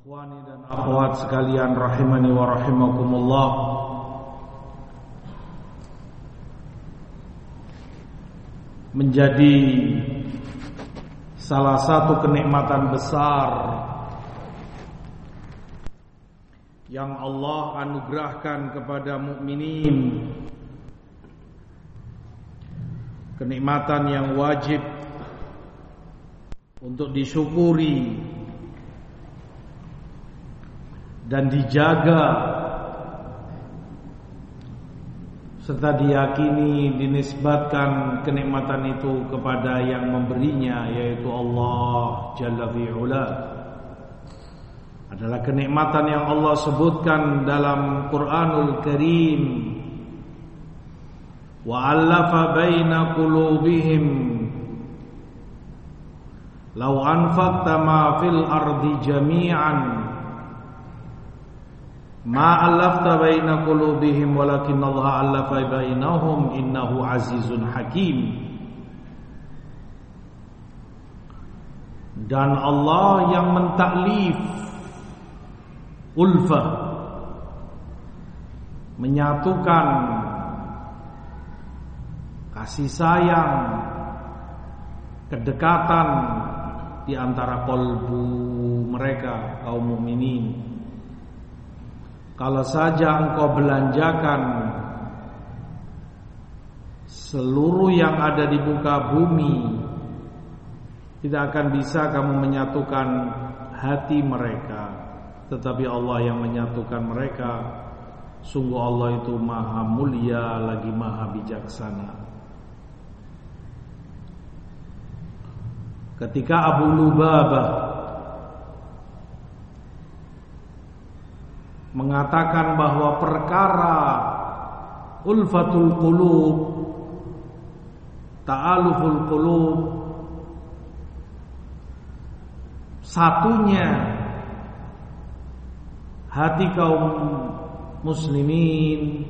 Ikhwani dan akhwat sekalian rahimani wa rahimakumullah. Menjadi salah satu kenikmatan besar yang Allah anugerahkan kepada mukminin, kenikmatan yang wajib untuk disyukuri dan dijaga serta diyakini dinisbatkan kenikmatan itu kepada yang memberinya, yaitu Allah Jalla fi'ula. Adalah kenikmatan yang Allah sebutkan dalam Quranul Karim, wa 'allafa baina qulubihim law anfaqta ma fil ardi jami'an ma allafta baina qulubihim walakinallaha allafa bainahum innahu azizun hakim. Dan Allah yang mentaklif ulfah, menyatukan kasih sayang, kedekatan di antara qalbu mereka kaum mukminin. Kalau saja engkau belanjakan seluruh yang ada di muka bumi, tidak akan bisa kamu menyatukan hati mereka. Tetapi Allah yang menyatukan mereka. Sungguh Allah itu maha mulia lagi maha bijaksana. Ketika Abu Lubabah mengatakan bahwa perkara ulfatul qulub, ta'aluful qulub, satunya hati kaum muslimin,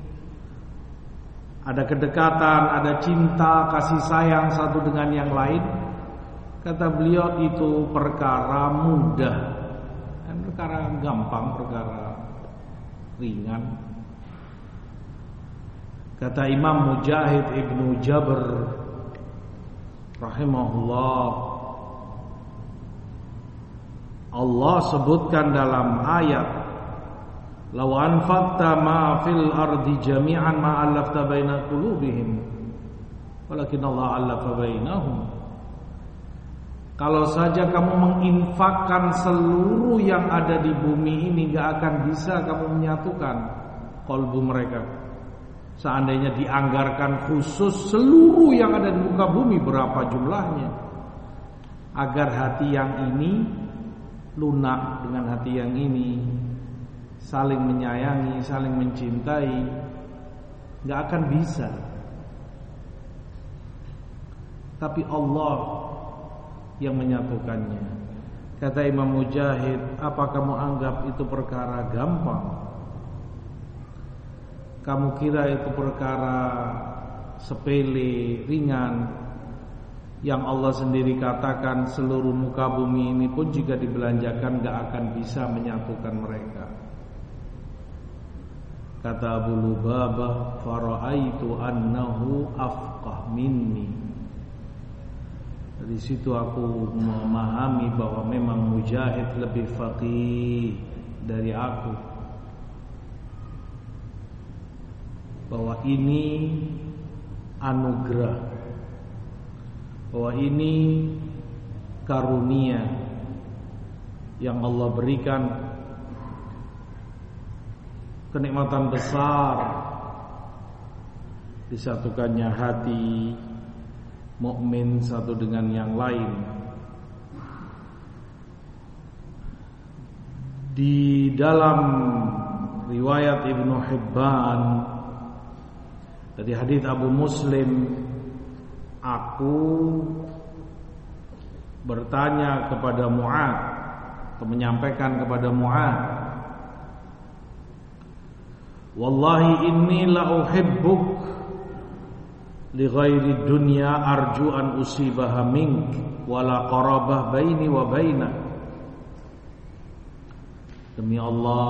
ada kedekatan, ada cinta, kasih sayang satu dengan yang lain, kata beliau itu perkara mudah, dan perkara gampang, perkara ringan. Kata Imam Mujahid Ibnu Jabr rahimahullah, Allah sebutkan dalam ayat, law anfaqta ma fil ardi jami'an ma allafta baina qulubihim walakinallahu allafa bainahum. Kalau saja kamu menginfakkan seluruh yang ada di bumi ini, gak akan bisa kamu menyatukan kalbu mereka. Seandainya dianggarkan khusus seluruh yang ada di muka bumi, berapa jumlahnya, agar hati yang ini lunak dengan hati yang ini, saling menyayangi, saling mencintai, gak akan bisa. Tapi Allah yang menyatukannya. Kata Imam Mujahid, apa kamu anggap itu perkara gampang? Kamu kira itu perkara sepele, ringan, yang Allah sendiri katakan seluruh muka bumi ini pun jika dibelanjakan gak akan bisa menyatukan mereka. Kata Abu Lubabah, fara'aitu annahu afqah minni. Dari situ aku memahami bahwa memang Mujahid lebih faqih dari aku, bahwa ini anugerah, bahwa ini karunia yang Allah berikan, kenikmatan besar disatukannya hati mukmin satu dengan yang lain. Di dalam riwayat Ibnu Hibban dari hadits Abu Muslim, aku bertanya kepada Mu'adz, atau menyampaikan kepada Mu'adz, wallahi inni la uhibbuk li ghairi dunya arju an usibaha mink wala qarabah baini wa bainak. Demi Allah,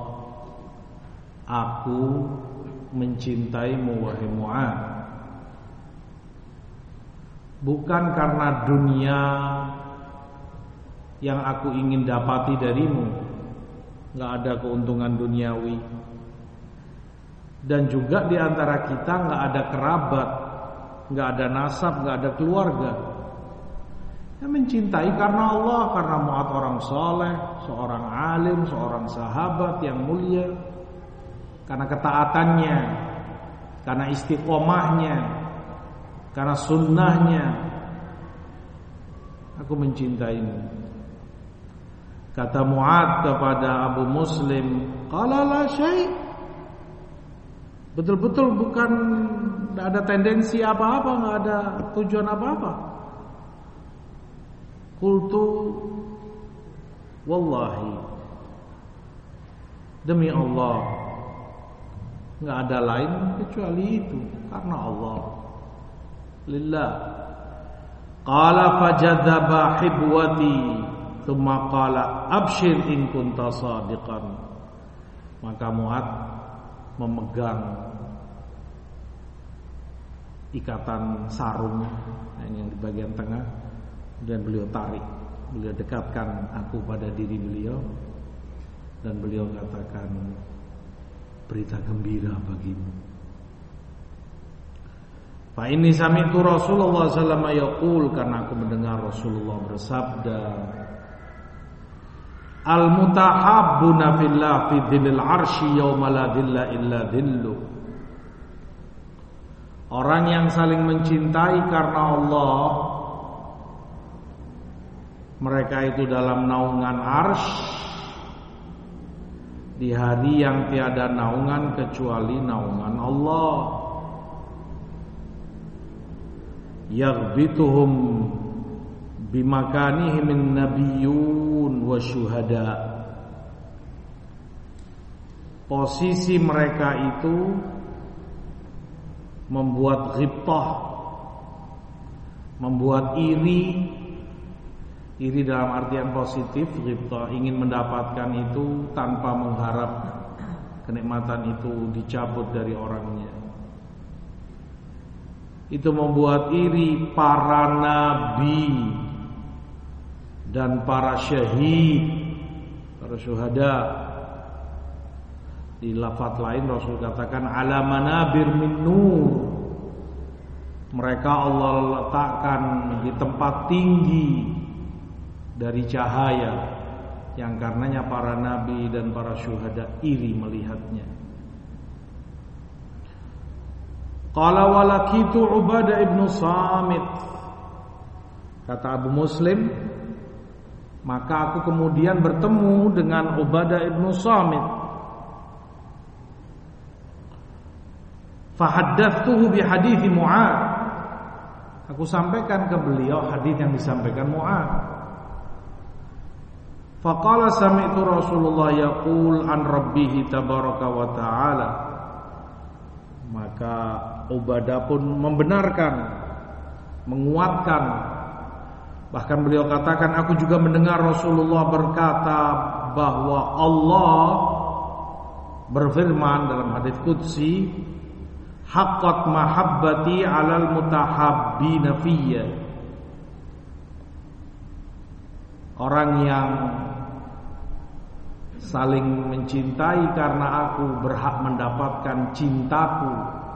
aku mencintaimu wahai Mu'adz, bukan karena dunia yang aku ingin dapati darimu, nggak ada keuntungan duniawi, dan juga di antara kita nggak ada kerabat, nggak ada nasab, nggak ada keluarga. Yang mencintai karena Allah, karena Mu'adz orang soleh, seorang alim, seorang sahabat yang mulia, karena ketaatannya, karena istiqomahnya, karena sunnahnya, aku mencintaimu. Kata Mu'adz kepada Abu Muslim, qala la syai'. Betul-betul bukan, tidak ada tendensi apa-apa, nggak ada tujuan apa-apa. Qultu wallahi, demi Allah, nggak ada lain kecuali itu, karena Allah, lillah. Qala fajadzaba hibwati, thumma qala abshir in kunta shadiqan. Maka Mu'adz memegang ikatan sarung yang di bagian tengah, dan beliau tarik, beliau dekatkan aku pada diri beliau, dan beliau katakan, berita gembira bagimu. Fa inni sami'tu Rasulullah sallallahu alaihi wasallam yaqul, karena aku mendengar Rasulullah bersabda, al-mutahabbuna fillah fi dhillil arsy yauma la dhilla illa dhillu. Orang yang saling mencintai karena Allah, mereka itu dalam naungan arsy di hari yang tiada naungan kecuali naungan Allah. Yaghbituhum bimakanihim min nabiyyun wa syuhada. Posisi mereka itu membuat ghibtah, membuat iri dalam artian positif. Ghibtah, ingin mendapatkan itu tanpa mengharap kenikmatan itu dicabut dari orangnya. Itu membuat iri para nabi dan para syahid, para syuhada. Di lafaz lain Rasul katakan ala manabir min nur. Mereka Allah letakkan di tempat tinggi dari cahaya, yang karenanya para nabi dan para syuhada iri melihatnya. Qala walakitu Ubadah ibn Samit. Kata Abu Muslim, maka aku kemudian bertemu dengan Ubadah ibn Samit. Fahaddatsuhu bi hadithi Mu'adz. Aku sampaikan ke beliau hadis yang disampaikan Mu'adz. Faqala sami'tu Rasulullah yaqul an rabbih tabaraka wa ta'ala. Maka Ubadah pun membenarkan, menguatkan. Bahkan beliau katakan, aku juga mendengar Rasulullah berkata bahwa Allah berfirman dalam hadis qudsi, haqqat mahabbati 'alal mutahabbina fiyya. Orang yang saling mencintai karena aku berhak mendapatkan cintaku.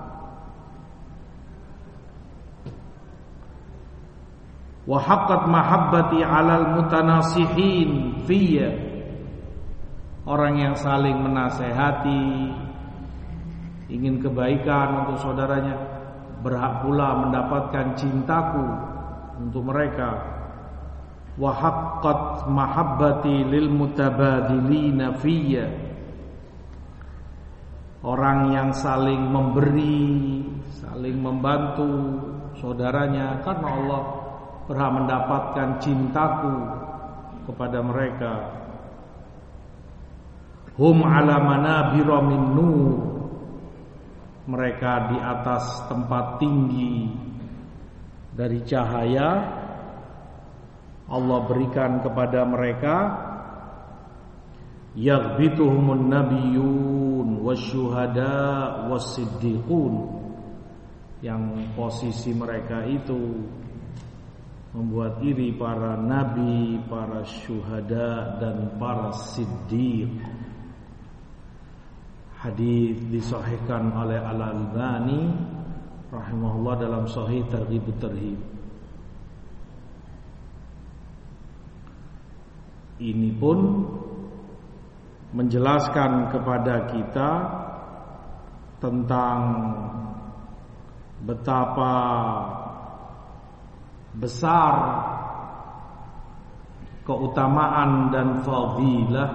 Wa haqqat mahabbati 'alal mutanasihin fiyya. Orang yang saling menasehati, ingin kebaikan untuk saudaranya, berhak pula mendapatkan cintaku untuk mereka. Wa haqqat mahabbati lil mutabadilina fiyya. Orang yang saling memberi, saling membantu saudaranya karena Allah, berhak mendapatkan cintaku kepada mereka. Hum ala manabira min nur. Mereka di atas tempat tinggi dari cahaya. Allah berikan kepada mereka yaghbituhumun nabiyyun wasyuhada wassiddiqun, yang posisi mereka itu membuat iri para nabi, para syuhada dan para siddiq. Hadis disahihkan oleh Al-Albani rahimahullah dalam Sahih Targhib Tarhib. Ini pun menjelaskan kepada kita tentang betapa besar keutamaan dan fadilah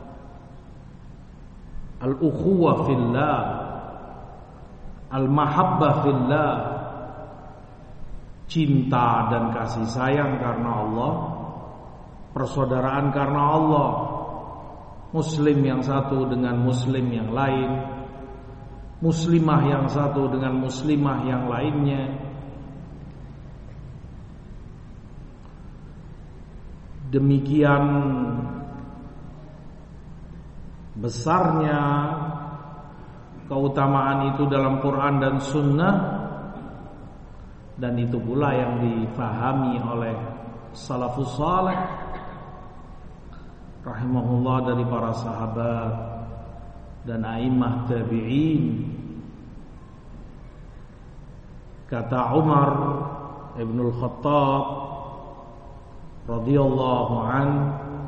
al-ukhuwah fillah, al-mahabbah fillah, cinta dan kasih sayang karena Allah, persaudaraan karena Allah, muslim yang satu dengan muslim yang lain, muslimah yang satu dengan muslimah yang lainnya. Demikian besarnya keutamaan itu dalam Quran dan Sunnah, dan itu pula yang difahami oleh salafus saleh rahimahullah dari para sahabat dan a'immah tabi'in. Kata Umar ibn al-Khattab radhiyallahu anhu,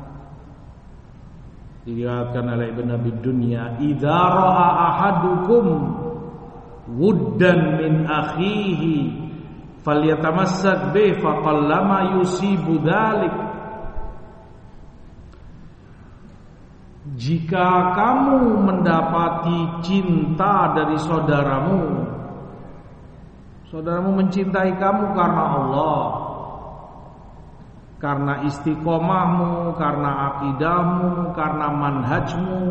diriwayatkan oleh Ibn Abi Dunya, idza ra'a ahadukum wuddan min akhihi falyatamassak bi faqallama yusibu dzalik. Jika kamu mendapati cinta dari saudaramu, saudaramu mencintai kamu karena Allah, karena istiqomahmu, karena akidahmu, karena manhajmu,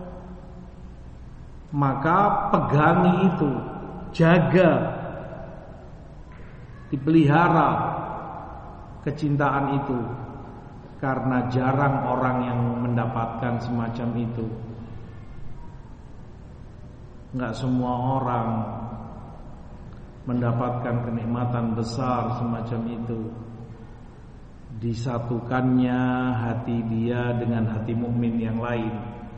maka pegangi itu, jaga, dipelihara kecintaan itu, karena jarang orang yang mendapatkan semacam itu. Enggak semua orang mendapatkan kenikmatan besar semacam itu, disatukannya hati dia dengan hati mukmin yang lain,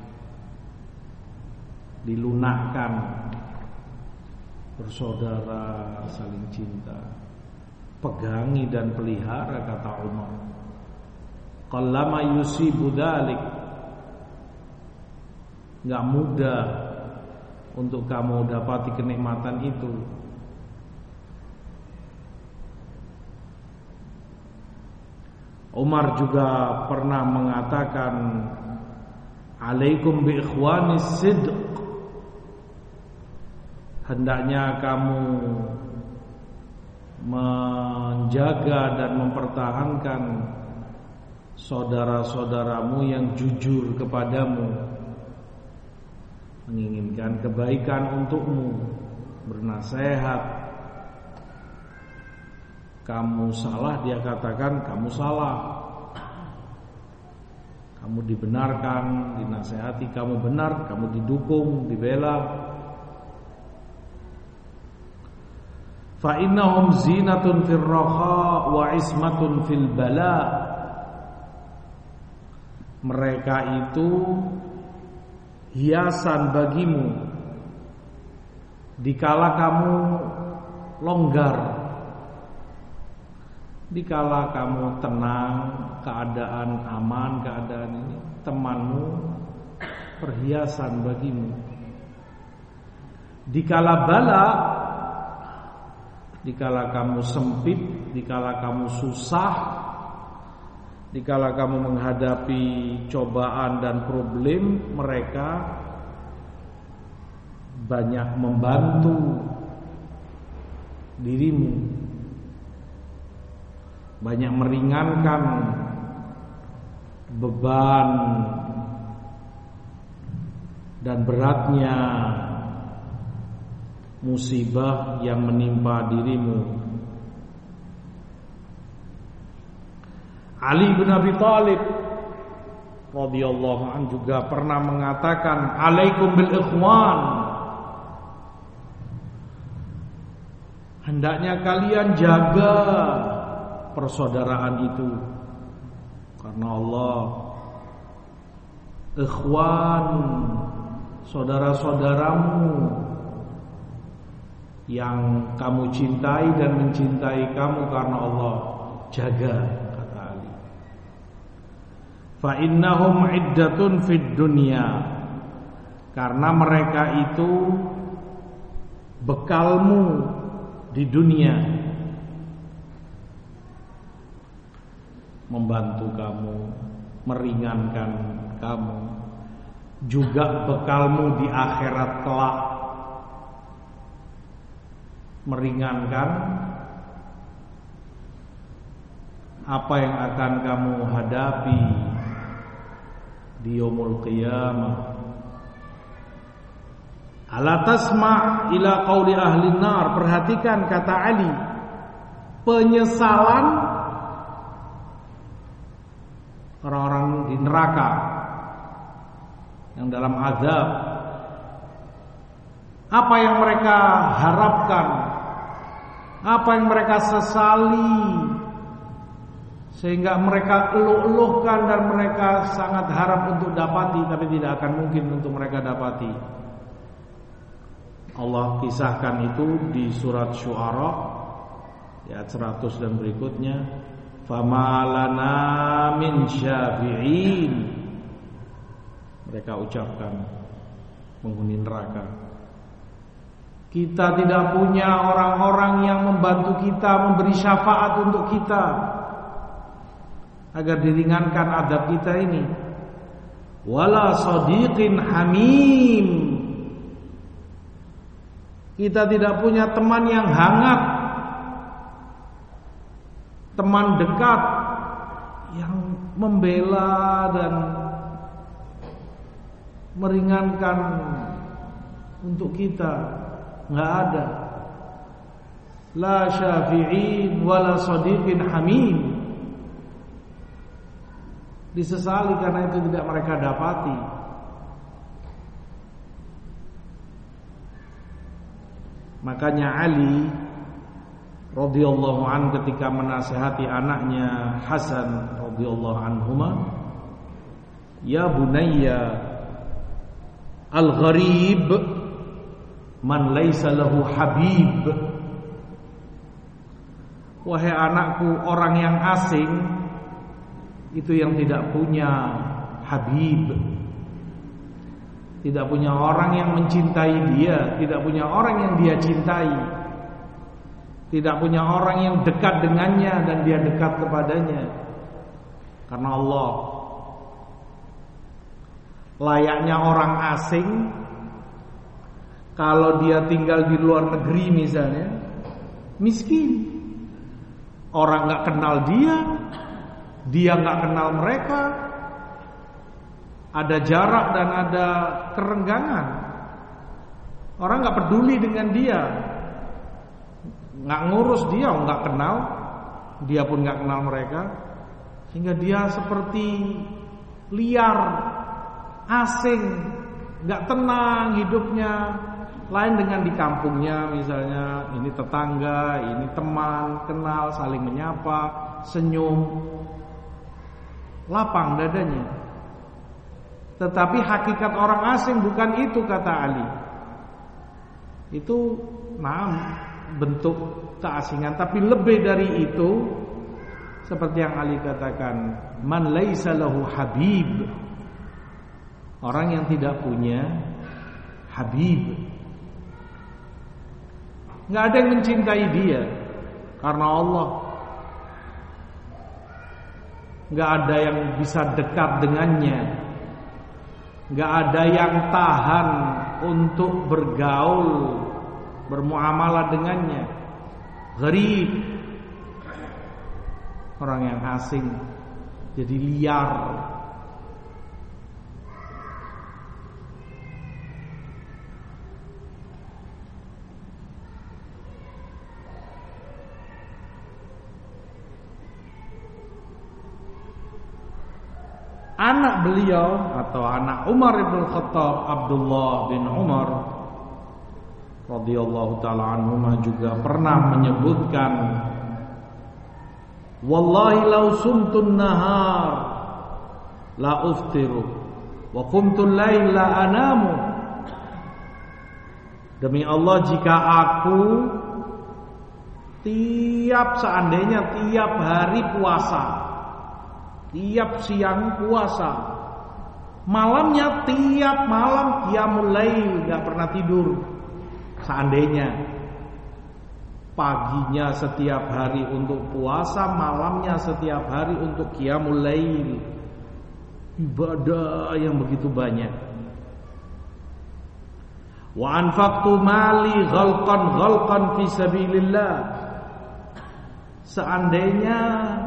dilunakkan, bersaudara, saling cinta. Pegangi dan pelihara, kata Umar. Qallama yusibu dzalik. Enggak mudah untuk kamu dapati kenikmatan itu. Umar juga pernah mengatakan, alaikum bi ikhwanis sidq, hendaknya kamu menjaga dan mempertahankan saudara-saudaramu yang jujur kepadamu, menginginkan kebaikan untukmu, bernasihat. Kamu salah, dia katakan kamu salah. Kamu dibenarkan, dinasehati, kamu benar, kamu didukung, dibela. Fa innahum zinatun fil raha wa ismatun fil bala. Mereka itu hiasan bagimu dikala kamu longgar, dikala kamu tenang, keadaan aman, keadaan ini, temanmu perhiasan bagimu. Dikala bala, dikala kamu sempit, dikala kamu susah, dikala kamu menghadapi cobaan dan problem, mereka banyak membantu dirimu, banyak meringankan beban dan beratnya musibah yang menimpa dirimu. Ali bin Abi Thalib radhiyallahu an juga pernah mengatakan, alaikum bil ikhwan, hendaknya kalian jaga persaudaraan itu, karena Allah ikhwan, saudara-saudaramu yang kamu cintai dan mencintai kamu karena Allah, jaga, kata Ali. Fa innahum iddatun fid dunya, karena mereka itu bekalmu di dunia, membantu kamu, meringankan kamu, juga bekalmu di akhirat kelak, meringankan apa yang akan kamu hadapi di yaumul qiyamah. Ala tasma' ila qauli ahli nar, perhatikan kata Ali, penyesalan orang-orang di neraka yang dalam azab, apa yang mereka harapkan, apa yang mereka sesali, sehingga mereka eluh-eluhkan dan mereka sangat harap untuk dapati, tapi tidak akan mungkin untuk mereka dapati. Allah kisahkan itu di surat Syu'ara ayat 100 dan berikutnya. Fama lana min syafi'in, mereka ucapkan penghuni neraka, kita tidak punya orang-orang yang membantu kita, memberi syafaat untuk kita agar diringankan adab kita ini. Wala sadiqin hamim, kita tidak punya teman yang hangat, teman dekat yang membela dan meringankan untuk kita. Nggak ada. La syafi'in wala sadiqin hamim. Disesali karena itu tidak mereka dapati. Makanya Ali radhiyallahu an ketika menasihati anaknya Hasan radhiyallahu anhuma, ya bunayya, al-gharib man laisa lahu habib. Wahai anakku, orang yang asing itu yang tidak punya habib, tidak punya orang yang mencintai dia, tidak punya orang yang dia cintai, tidak punya orang yang dekat dengannya dan dia dekat kepadanya. Karena Allah, layaknya orang asing kalau dia tinggal di luar negeri misalnya, miskin, orang gak kenal dia gak kenal mereka, ada jarak dan ada kerenggangan, orang gak peduli dengan dia, gak ngurus dia, gak kenal, dia pun gak kenal mereka, sehingga dia seperti liar, asing, gak tenang hidupnya. Lain dengan di kampungnya misalnya, ini tetangga, ini teman, kenal, saling menyapa, senyum, lapang dadanya. Tetapi hakikat orang asing bukan itu, kata Ali. Itu bentuk keasingan, tapi lebih dari itu, seperti yang Ali katakan, man laisa lahu habib, orang yang tidak punya habib. Nggak ada yang mencintai dia karena Allah. Nggak ada yang bisa dekat dengannya. Nggak ada yang tahan untuk bergaul, bermuamalah dengannya. Gharib, orang yang asing, jadi liar. Anak beliau atau anak Umar bin Khattab, Abdullah bin Umar radhiyallahu taala anhuma juga pernah menyebutkan, wallahi law sumtun nahar la uftiru wa qumtul lail la anamu. Demi Allah, jika aku seandainya tiap hari puasa, tiap siang puasa, malamnya tiap malam qiyamul lail, gak pernah tidur. Seandainya paginya setiap hari untuk puasa, malamnya setiap hari untuk qiyamul lail, ibadah yang begitu banyak. Wa anfaqtu mali ghalqan fi sabilillah. Seandainya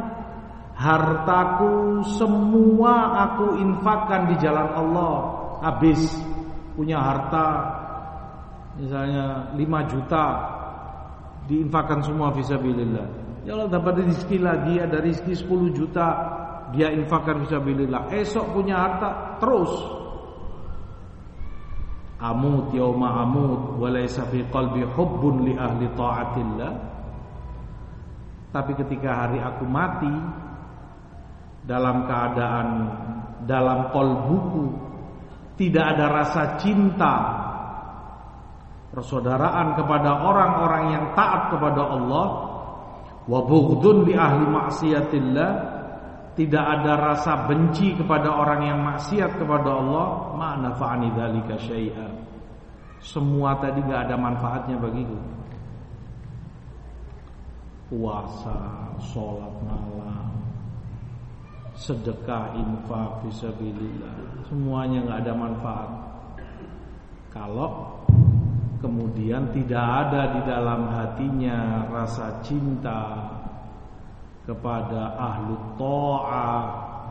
hartaku semua aku infakkan di jalan Allah, habis punya harta misalnya 5 juta diinfakkan semua fisabilillah. Ya Allah, dapat rezeki lagi, ada rezeki 10 juta dia infakkan fisabilillah. Esok punya harta terus. Amut yauma amut wa laisa fi qalbi hubbun li ahli taatillah. Tapi ketika hari aku mati, dalam keadaan dalam qalbuku tidak ada rasa cinta persaudaraan kepada orang-orang yang taat kepada Allah, wa bughdun li ahli maksiatillah, tidak ada rasa benci kepada orang yang maksiat kepada Allah, ma nafa'ani dzalika syai'a. Semua tadi enggak ada manfaatnya bagiku. Puasa, sholat malam, sedekah, infak fisabilillah, semuanya enggak ada manfaat kalau kemudian tidak ada di dalam hatinya rasa cinta kepada ahlu ta'ah,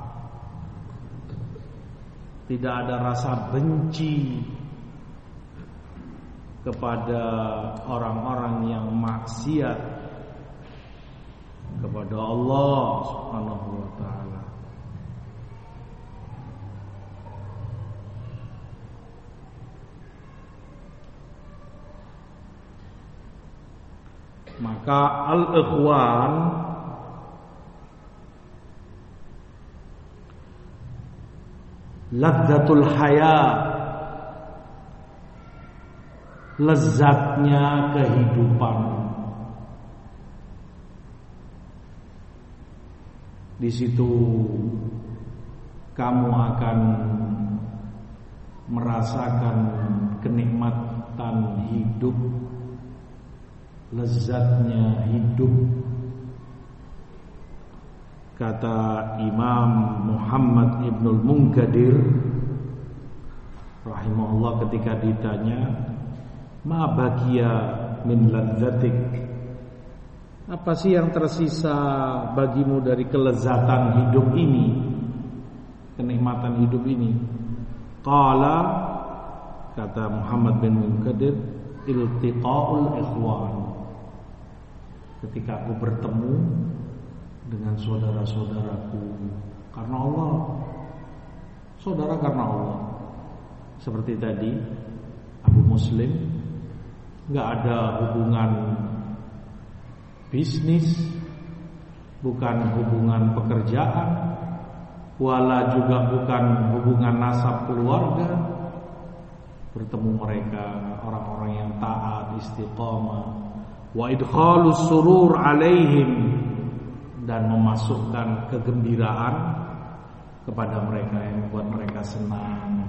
tidak ada rasa benci kepada orang-orang yang maksiat kepada Allah Subhanahu wa taala. Maka al-ikhwan ladzatul haya, lezatnya kehidupan. Di situ kamu akan merasakan kenikmatan hidup, lezatnya hidup. Kata Imam Muhammad Ibnul Munkadir rahimahullah ketika ditanya, ma baqiya min ladzatik, apa sih yang tersisa bagimu dari kelezatan hidup ini, kenikmatan hidup ini? Qala, kata Muhammad bin Munkadir, iltiqaul ikhwan, ketika aku bertemu dengan saudara-saudaraku karena Allah, saudara karena Allah. Seperti tadi Abu Muslim, enggak ada hubungan bisnis, bukan hubungan pekerjaan, wala juga bukan hubungan nasab keluarga. Bertemu mereka orang-orang yang taat, istiqamah, wa idkhalus surur alaihim, dan memasukkan kegembiraan kepada mereka yang membuat mereka senang.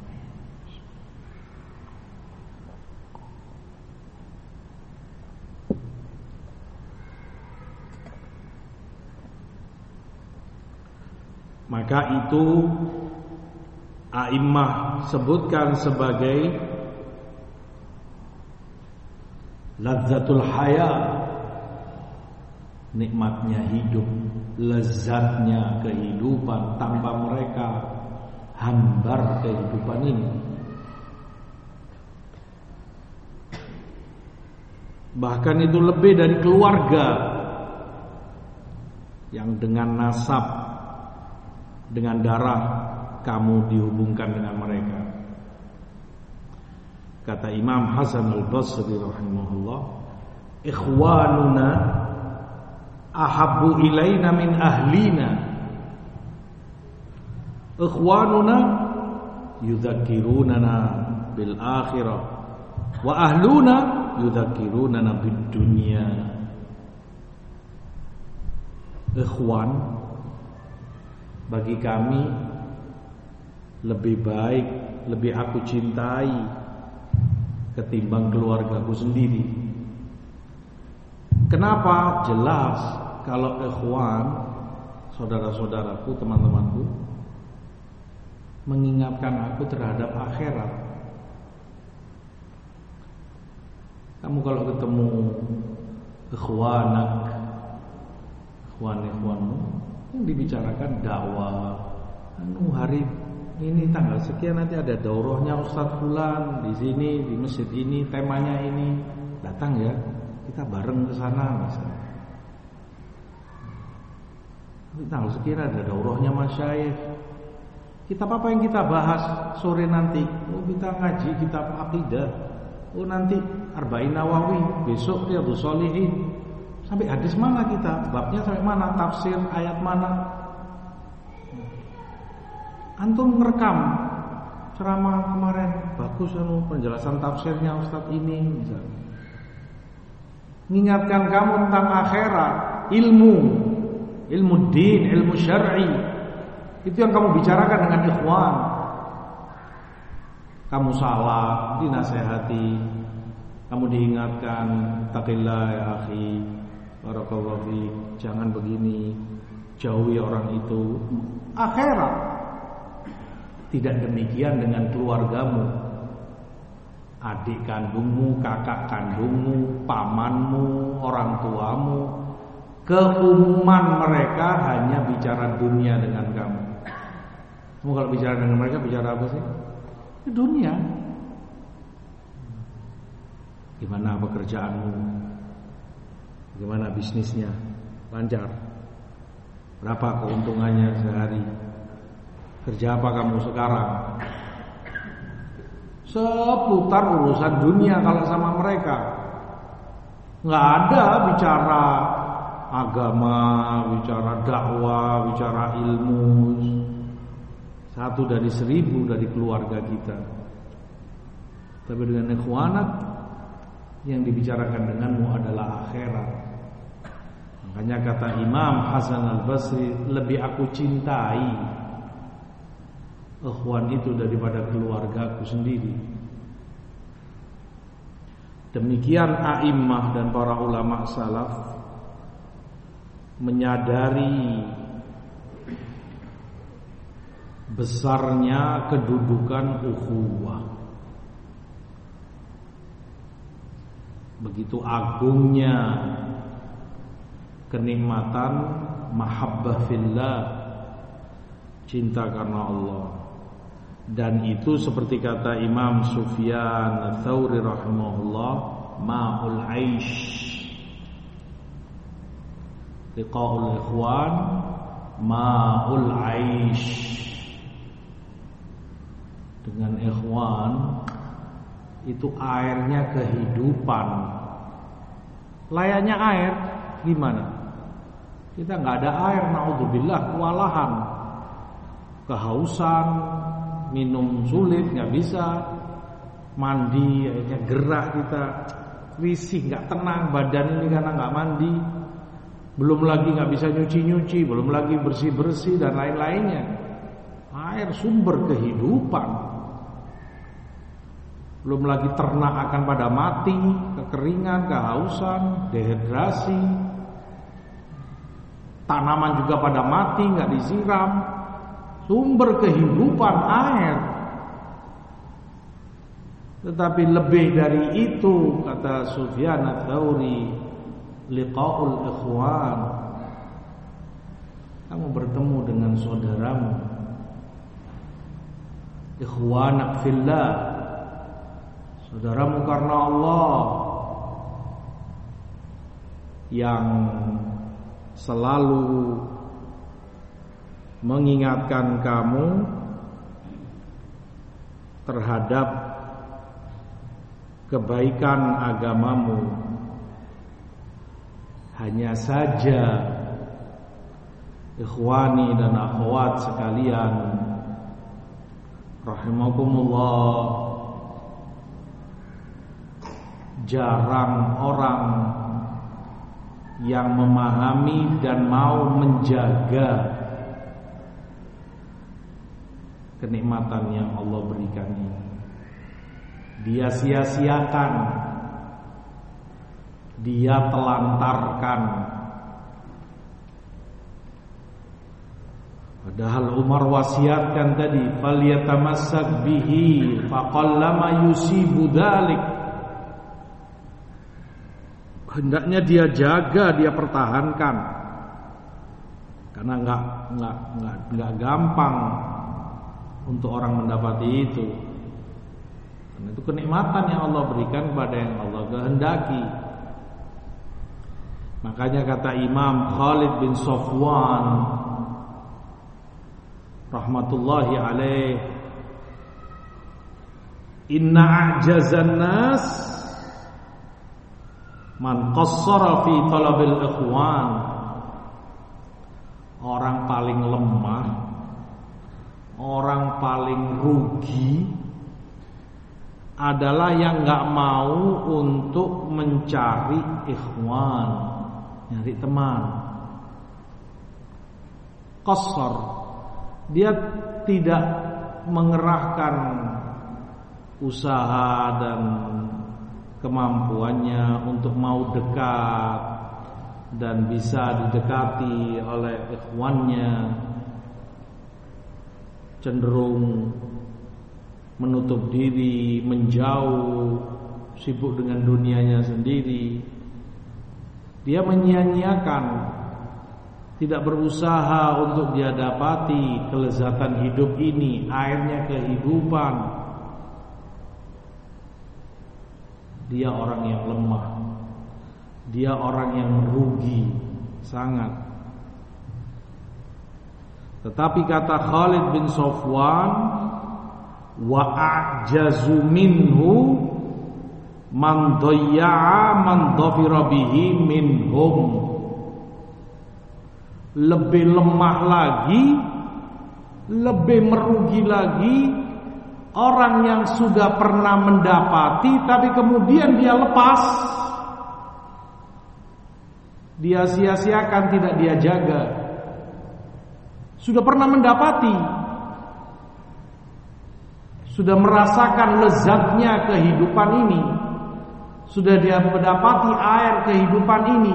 Maka itu a'immah sebutkan sebagai ladzatul haya, nikmatnya hidup, lezatnya kehidupan. Tanpa mereka hambar kehidupan ini. Bahkan itu lebih dari keluarga yang dengan nasab, dengan darah kamu dihubungkan dengan mereka. Kata Imam Hasan al-Basri rahimahullah, ikhwanuna ahabbu ilaina min ahlina. Ikhwanuna yudzakkirunana bil akhirah wa ahluna yudzakkirunana bid dunya. Ikhwan bagi kami lebih baik, lebih aku cintai ketimbang keluargaku sendiri. Kenapa? Jelas kalau ikhwan, saudara-saudaraku, teman-temanku, mengingatkan aku terhadap akhirat. Kamu kalau ketemu ikhwanak, ikhwanmu yang dibicarakan dakwah, hari ini tanggal sekian nanti ada daurahnya Ustadz Fulan di sini, di masjid ini, temanya ini, datang ya, kita bareng ke sana misalnya. Tanggal sekian ada daurahnya Masyayikh. Kitab apa yang kita bahas sore nanti? Oh, kita ngaji kitab akidah. Oh, nanti Arba'in Nawawi, besok Riyadhus Shalihin. Sampai hadis mana kita? Babnya sampai mana? Tafsir ayat mana? Antum ngerekam ceramah kemarin, bagus penjelasan tafsirnya Ustadz ini misalnya. Mengingatkan kamu tentang akhirat, ilmu din, ilmu syar'i. Itu yang kamu bicarakan dengan ikhwan. Kamu salah, dinasehati. Kamu diingatkan, taqillah ya akhi, barakallahu fiik, jangan begini, jauhi orang itu. Akhirat. Tidak demikian dengan keluargamu, adik kandungmu, kakak kandungmu, pamanmu, orang tuamu. Keumuman mereka hanya bicara dunia dengan kamu. Kamu kalau bicara dengan mereka bicara apa sih? Dunia. Gimana pekerjaanmu? Gimana bisnisnya? Lancar? Berapa keuntungannya sehari? Kerja apa kamu sekarang? Seputar urusan dunia kalau sama mereka. Nggak ada bicara agama, bicara dakwah, bicara ilmu. 1 dari 1000 dari keluarga kita. Tapi dengan ikhwanat, yang dibicarakan denganmu adalah akhirat. Makanya kata Imam Hasan al-Basri, lebih aku cintai ikhwan itu daripada keluargaku sendiri. Demikian a'immah dan para ulama salaf menyadari besarnya kedudukan ukhuwah, begitu agungnya kenikmatan mahabbah fillah, cinta karena Allah. Dan itu seperti kata Imam Sufyan Ats-Tsauri rahimahullah, ma'ul aish, liqa'ul ikhwan ma'ul aish. Dengan ikhwan itu airnya kehidupan. Layaknya air gimana? Kita nggak ada air, naudzubillah, kewalahan, kehausan, minum sulit, nggak bisa mandi, akhirnya gerah kita, risih, nggak tenang badan ini karena nggak mandi. Belum lagi nggak bisa nyuci-nyuci, belum lagi bersih-bersih dan lain-lainnya. Air sumber kehidupan. Belum lagi ternak akan pada mati, kekeringan, kehausan, dehidrasi. Tanaman juga pada mati, nggak disiram. Sumber kehidupan air. Tetapi lebih dari itu, kata Sufyan Ats-Tsauri, liqa'ul ikhwan, kamu bertemu dengan saudaramu, ikhwanak fillah, saudaramu karena Allah, yang selalu mengingatkan kamu terhadap kebaikan agamamu. Hanya saja ikhwani dan akhwat sekalian rahimakumullah, jarang orang yang memahami dan mau menjaga kenikmatan yang Allah berikan ini. Dia sia-siakan, dia telantarkan. Padahal Umar wasiatkan tadi, falyatamassak bihi faqallama yusibu dzalik. Hendaknya dia jaga, dia pertahankan, karena enggak gampang untuk orang mendapati itu. Karena itu kenikmatan yang Allah berikan kepada yang Allah kehendaki. Makanya kata Imam Khalid bin Safwan rahmatullahi alaih, inna a'jazan nas man qassara fi talabil ikhwan. Orang paling lemah, orang paling rugi adalah yang enggak mau untuk mencari ikhwan, nyari teman. Qassar, dia tidak mengerahkan usaha dan kemampuannya untuk mau dekat dan bisa didekati oleh ikhwannya. Cenderung menutup diri, menjauh, sibuk dengan dunianya sendiri. Dia menyia-nyiakan, tidak berusaha untuk dia dapati kelezatan hidup ini, airnya kehidupan. Dia orang yang lemah, dia orang yang merugi sangat. Tetapi kata Khalid bin Safwan, wa a'jazu minhu man dhayya'a man dhafira bihi minhum. Lebih lemah lagi, lebih merugi lagi orang yang sudah pernah mendapati tapi kemudian dia lepas, dia sia-siakan, tidak dia jaga. Sudah pernah mendapati, sudah merasakan lezatnya kehidupan ini, sudah dia mendapati air kehidupan ini.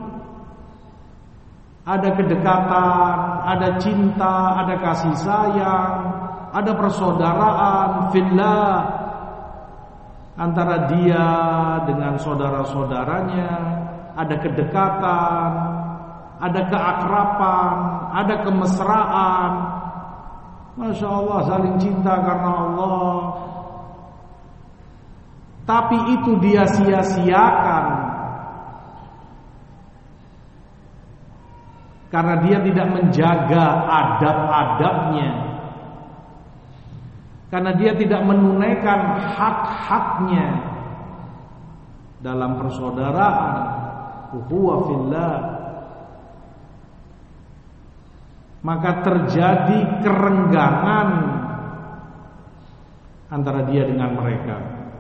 Ada kedekatan, ada cinta, ada kasih sayang, ada persaudaraan fillah antara dia dengan saudara-saudaranya, ada kedekatan, ada keakraban, ada kemesraan. Masya Allah, saling cinta karena Allah. Tapi itu dia sia-siakan karena dia tidak menjaga adab-adabnya, karena dia tidak menunaikan hak-haknya dalam persaudaraan, ukhuwah fillah. Maka terjadi kerenggangan antara dia dengan mereka,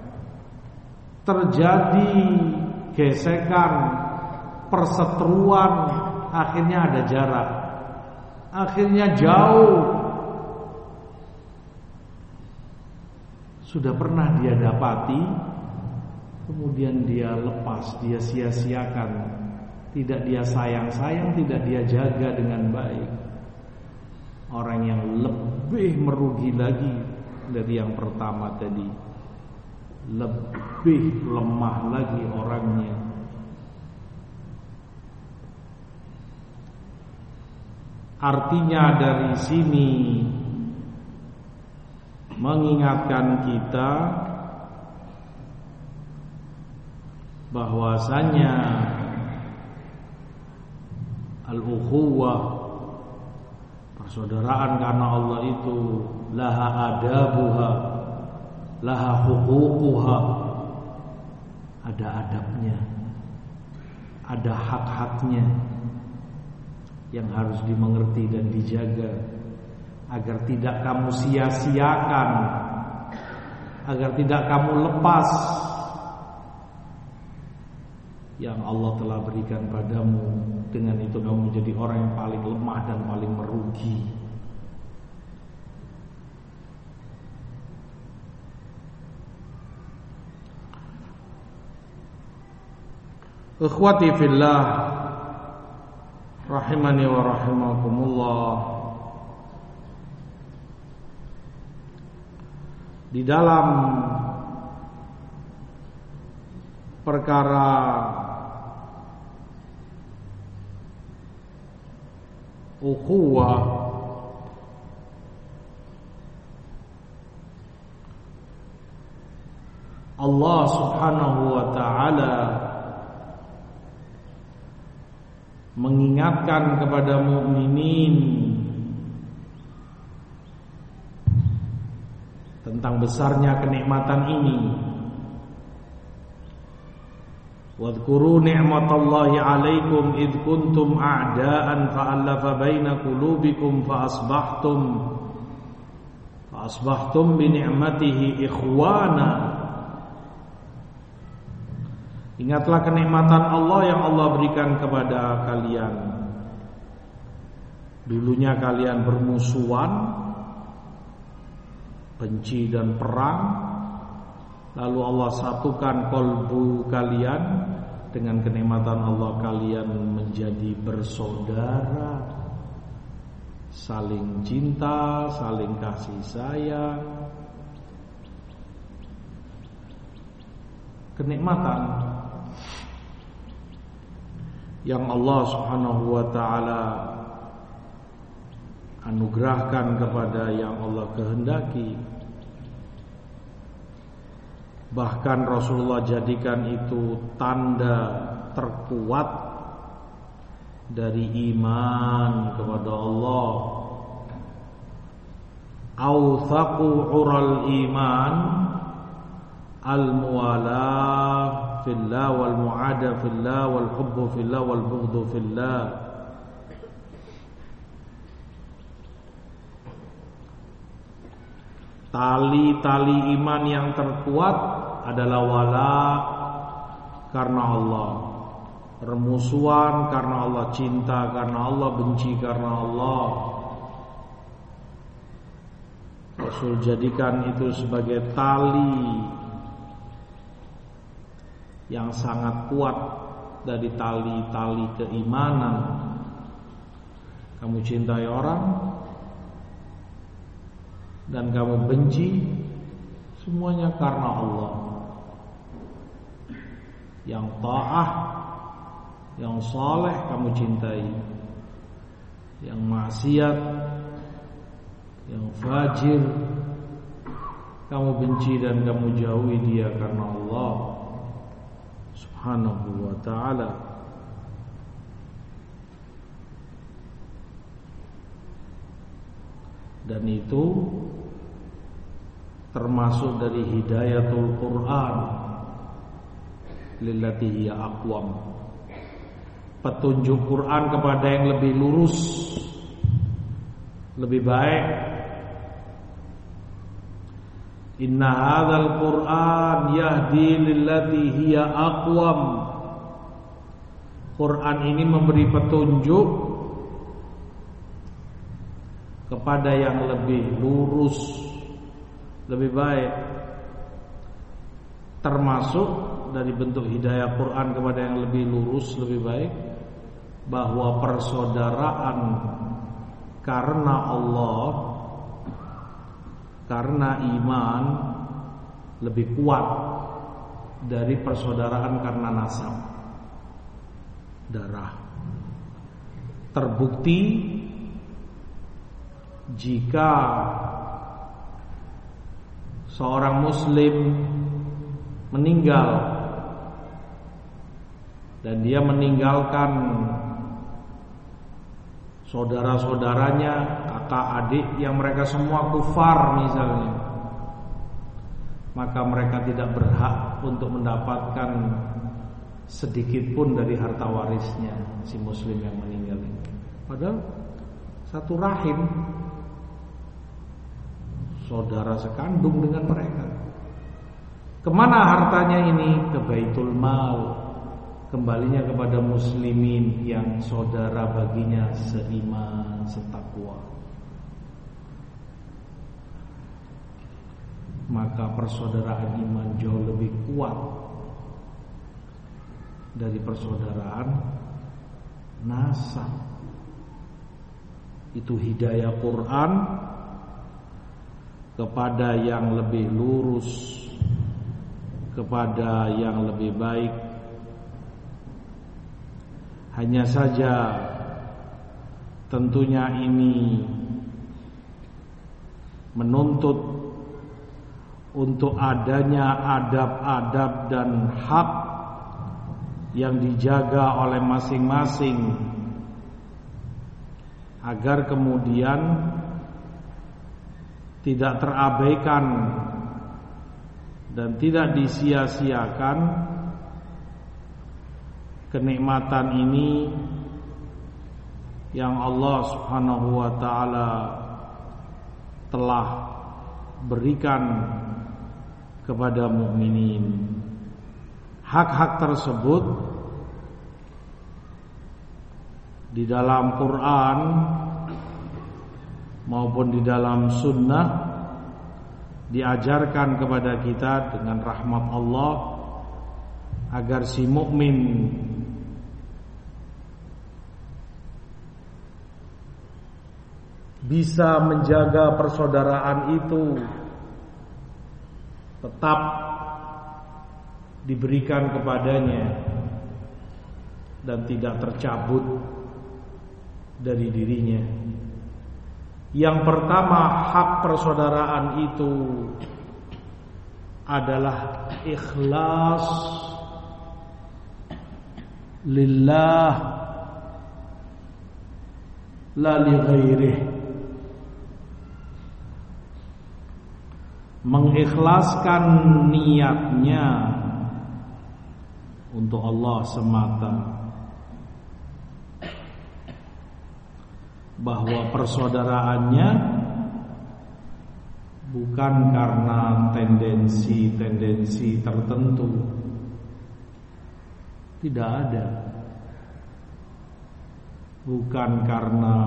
terjadi gesekan, perseteruan, akhirnya ada jarak, akhirnya jauh. Sudah pernah dia dapati, kemudian dia lepas, dia sia-siakan, tidak dia sayang-sayang, tidak dia jaga dengan baik. Orang yang lebih merugi lagi dari yang pertama tadi, lebih lemah lagi orangnya. Artinya dari sini mengingatkan kita bahwasanya al-ukhuwah, persaudaraan karena Allah itu laha adabuha, laha huququha, ada adabnya, ada hak-haknya yang harus dimengerti dan dijaga agar tidak kamu sia-siakan, agar tidak kamu lepas yang Allah telah berikan padamu. Dengan itu kamu menjadi orang yang paling lemah dan paling merugi. Ikhwati fillah rahimani wa rahimakumullah. Di dalam perkara ukhuwah, Allah Subhanahu wa ta'ala mengingatkan kepada mukminin tentang besarnya kenikmatan ini. Wadhkuru ni'matallahi 'alaikum id kuntum a'da'an fa'alafa baina qulubikum fa'asbahtum bi ni'matihi ikhwana. Ingatlah kenikmatan Allah yang Allah berikan kepada kalian. Dulunya kalian bermusuhan, benci dan perang, lalu Allah satukan kolbu kalian. Dengan kenikmatan Allah kalian menjadi bersaudara, saling cinta, saling kasih sayang. Kenikmatan yang Allah Subhanahu wa ta'ala anugerahkan kepada yang Allah kehendaki. Bahkan Rasulullah jadikan itu tanda terkuat dari iman kepada Allah. Awthaqu ural iman al-muwalah fillah wal mu'ada fillah wal hubbu fillah wal bughdu fillah. Tali-tali iman yang terkuat adalah wala karena Allah, permusuhan karena Allah, cinta karena Allah, benci karena Allah. Rasul jadikan itu sebagai tali yang sangat kuat dari tali-tali keimanan. Kamu cintai orang dan kamu benci, semuanya karena Allah. Yang taat, yang saleh kamu cintai, yang maksiat, yang fajir kamu benci dan kamu jauhi dia karena Allah Subhanahu wa ta'ala. Dan itu termasuk dari hidayatul Quran lillati hiya aqwam, petunjuk Quran kepada yang lebih lurus, lebih baik. Inna hadzal Quran yahdi lillati hiya aqwam. Quran ini memberi petunjuk kepada yang lebih lurus, lebih baik. Termasuk dari bentuk hidayah Quran kepada yang lebih lurus, lebih baik, bahwa persaudaraan karena Allah, karena iman lebih kuat dari persaudaraan karena nasab, darah. Terbukti jika seorang muslim meninggal dan dia meninggalkan saudara-saudaranya, kakak adik yang mereka semua kufar misalnya, maka mereka tidak berhak untuk mendapatkan sedikit pun dari harta warisnya si muslim yang meninggal ini. Padahal satu rahim, saudara sekandung dengan mereka. Kemana hartanya ini? Ke Baitul Mal, kembalinya kepada muslimin yang saudara baginya seiman, setakwa. Maka persaudaraan iman jauh lebih kuat dari persaudaraan nasab. Itu hidayah Quran kepada yang lebih lurus, kepada yang lebih baik. Hanya saja tentunya ini menuntut untuk adanya adab-adab dan hak yang dijaga oleh masing-masing, agar kemudian tidak terabaikan dan tidak disia-siakan kenikmatan ini yang Allah Subhanahu wa taala telah berikan kepada mukminin. Hak-hak tersebut di dalam Quran maupun di dalam sunnah diajarkan kepada kita dengan rahmat Allah agar si mukmin bisa menjaga persaudaraan itu tetap diberikan kepadanya dan tidak tercabut dari dirinya. Yang pertama, hak persaudaraan itu adalah ikhlas lillah la li ghairih. Mengikhlaskan niatnya untuk Allah semata, bahwa persaudaraannya bukan karena tendensi-tendensi tertentu, tidak ada, bukan karena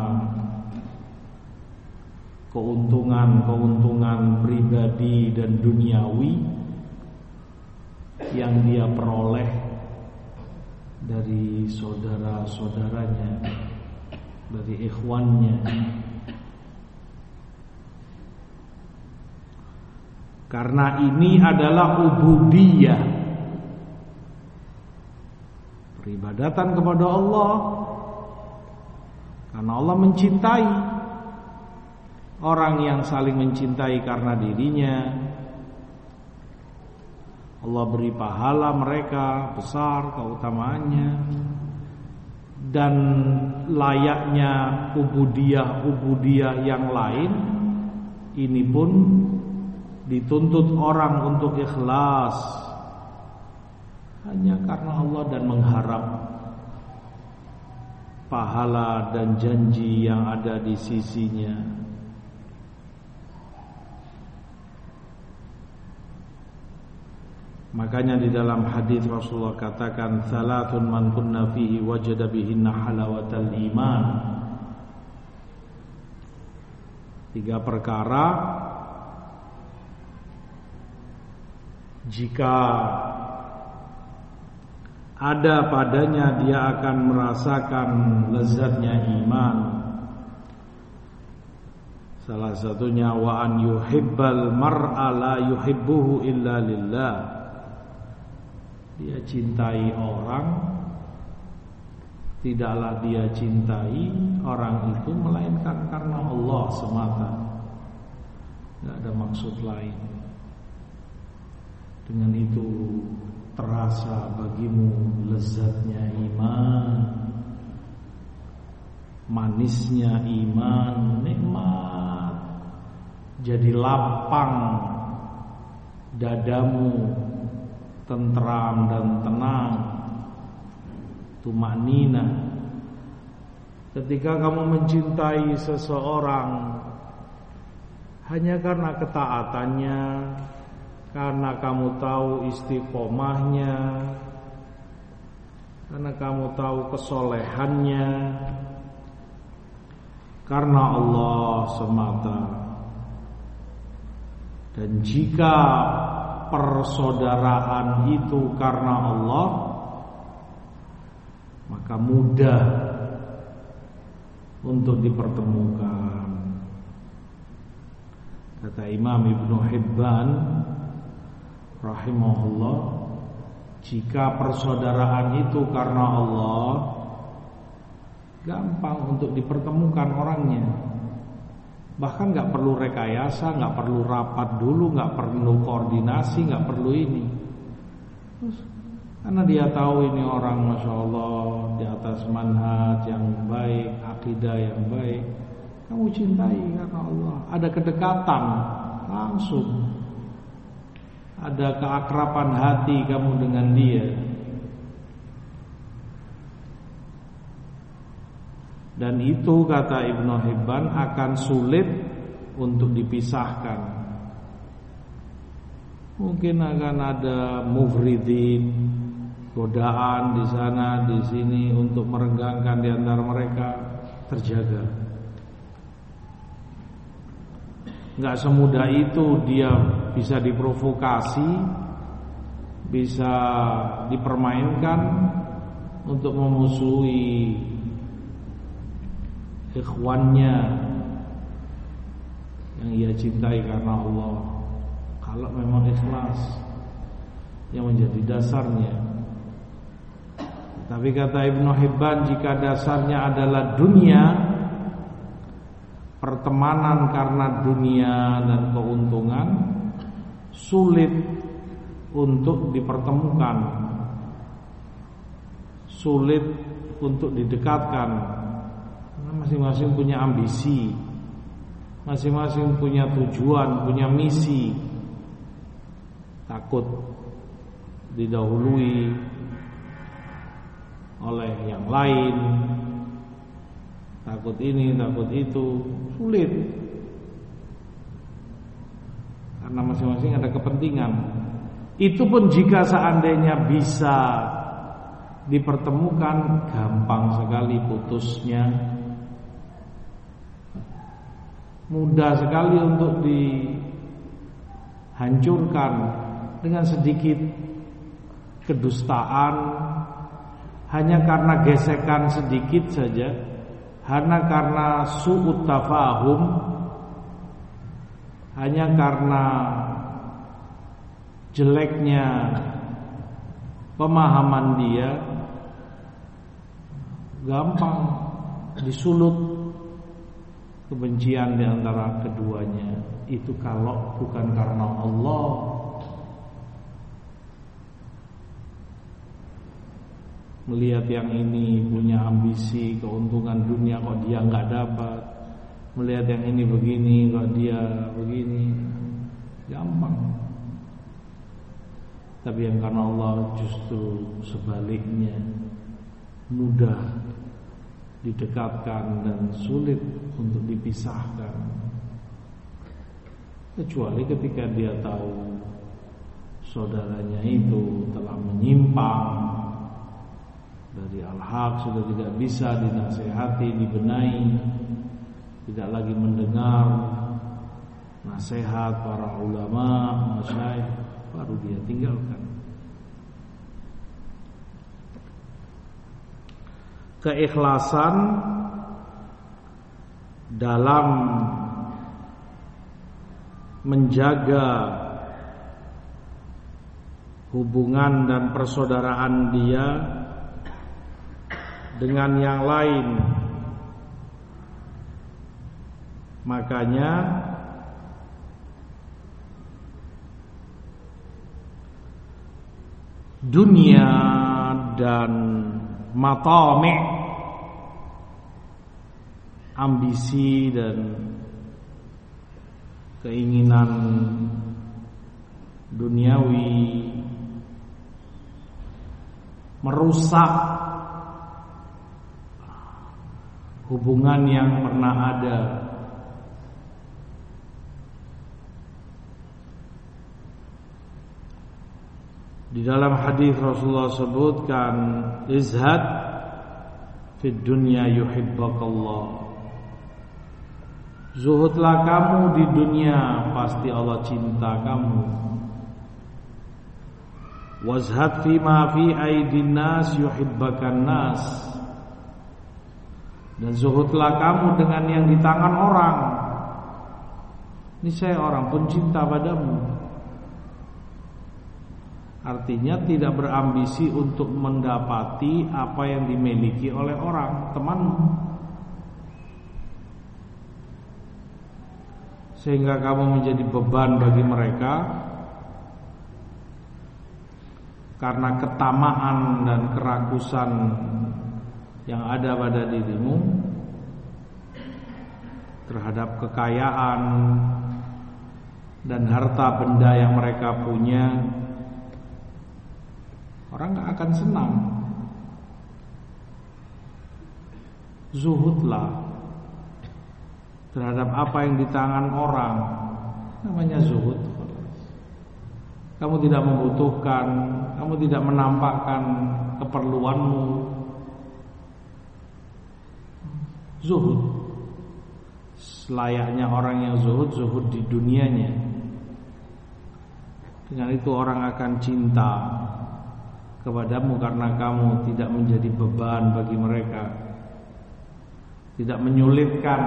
keuntungan pribadi dan duniawi yang dia peroleh dari saudara-saudaranya, dari ikhwannya. Karena ini adalah ubudiyah, peribadatan kepada Allah. Karena Allah mencintai orang yang saling mencintai karena dirinya, Allah beri pahala mereka besar keutamaannya. Dan layaknya ubudiyah yang lain, ini pun dituntut orang untuk ikhlas hanya karena Allah dan mengharap pahala dan janji yang ada di sisinya. Makanya di dalam hadis Rasulullah katakan, salatun man kunna fihi wajada bihinna halawatal iman. 3 perkara jika ada padanya dia akan merasakan lezatnya iman. Salah satunya wa an yuhibbal mar'a la yuhibbuhu illa lillah. Dia cintai orang, tidaklah dia cintai orang itu melainkan karena Allah semata, tidak ada maksud lain. Dengan itu terasa bagimu lezatnya iman, manisnya iman, nikmat, jadi lapang dadamu tentram dan tenang, tumanina. Ketika kamu mencintai seseorang hanya karena ketaatannya, karena kamu tahu istiqomahnya, karena kamu tahu kesolehannya, karena Allah semata. Dan jika persaudaraan itu karena Allah, maka mudah untuk dipertemukan. Kata Imam Ibnu Hibban rahimahullah, jika persaudaraan itu karena Allah, gampang untuk dipertemukan orangnya. Bahkan gak perlu rekayasa, gak perlu rapat dulu, gak perlu koordinasi, gak perlu ini. Karena dia tahu ini orang Masya Allah di atas manhaj yang baik, akidah yang baik. Kamu cintai karena Allah. Ada kedekatan langsung, ada keakraban hati kamu dengan dia. Dan itu kata Ibnu Hibban akan sulit untuk dipisahkan. Mungkin akan ada mufridin, godaan di sana di sini untuk merenggangkan di antara mereka, terjaga. Enggak semudah itu dia bisa diprovokasi, bisa dipermainkan untuk memusuhi ikhwannya yang ia cintai karena Allah. Kalau memang ikhlas yang menjadi dasarnya. Tapi kata Ibnu Hibban, jika dasarnya adalah dunia, pertemanan karena dunia dan keuntungan, sulit untuk dipertemukan, sulit untuk didekatkan. Masing-masing punya ambisi, masing-masing punya tujuan, punya misi. Takut didahului oleh yang lain, takut ini, takut itu, sulit. Karena masing-masing ada kepentingan. Itu pun jika seandainya bisa dipertemukan, gampang sekali putusnya. Mudah sekali untuk dihancurkan dengan sedikit kedustaan, hanya karena gesekan sedikit saja, hanya karena su'ut tafahum, hanya karena jeleknya pemahaman dia, gampang disulut kebencian di antara keduanya. Itu kalau bukan karena Allah. Melihat yang ini punya ambisi, keuntungan dunia kok dia nggak dapat. Melihat yang ini begini kok dia begini, gampang. Tapi yang karena Allah justru sebaliknya, mudah didekatkan dan sulit untuk dipisahkan. Kecuali ketika dia tahu saudaranya itu telah menyimpang dari al-haq, sudah tidak bisa dinasehati, dibenahi, tidak lagi mendengar nasihat para ulama, masyayikh, baru dia tinggalkan. Keikhlasan dalam menjaga hubungan dan persaudaraan dia dengan yang lain. Makanya dunia dan matami', ambisi dan keinginan duniawi, merusak hubungan yang pernah ada. Di dalam hadis Rasulullah sebutkan, izhad fid dunya yuhibbakallah. Zuhudlah kamu di dunia, pasti Allah cinta kamu. Wazhad fima fi aidin nas yuhibbakan nas. Dan zuhudlah kamu dengan yang di tangan orang, niscaya orang pun cinta padamu. Artinya tidak berambisi untuk mendapati apa yang dimiliki oleh orang, temanmu, sehingga kamu menjadi beban bagi mereka karena ketamaan dan kerakusan yang ada pada dirimu terhadap kekayaan dan harta benda yang mereka punya. Orang gak akan senang. Zuhudlah terhadap apa yang di tangan orang, namanya zuhud. Kamu tidak membutuhkan, kamu tidak menampakkan keperluanmu. Zuhud, selayaknya orang yang zuhud, zuhud di dunianya. Dengan itu orang akan cinta kepadamu karena kamu tidak menjadi beban bagi mereka, tidak menyulitkan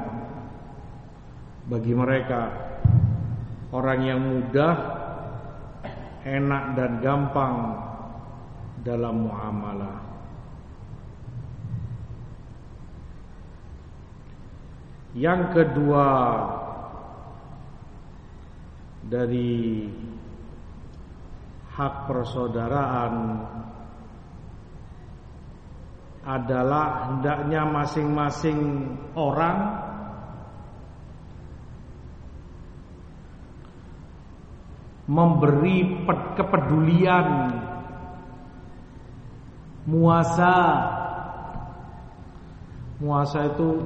bagi mereka. Orang yang mudah, enak dan gampang dalam muamalah. Yang kedua dari hak persaudaraan adalah hendaknya masing-masing orang memberi kepedulian, muasa. Muasa itu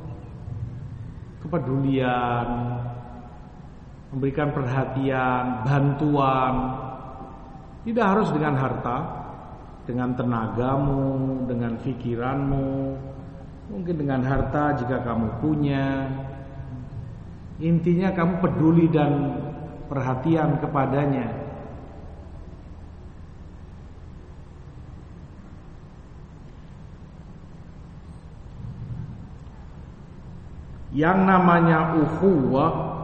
kepedulian, memberikan perhatian, bantuan. Tidak harus dengan harta, dengan tenagamu, dengan pikiranmu, mungkin dengan harta jika kamu punya. Intinya kamu peduli dan perhatian kepadanya. Yang namanya ukhuwah,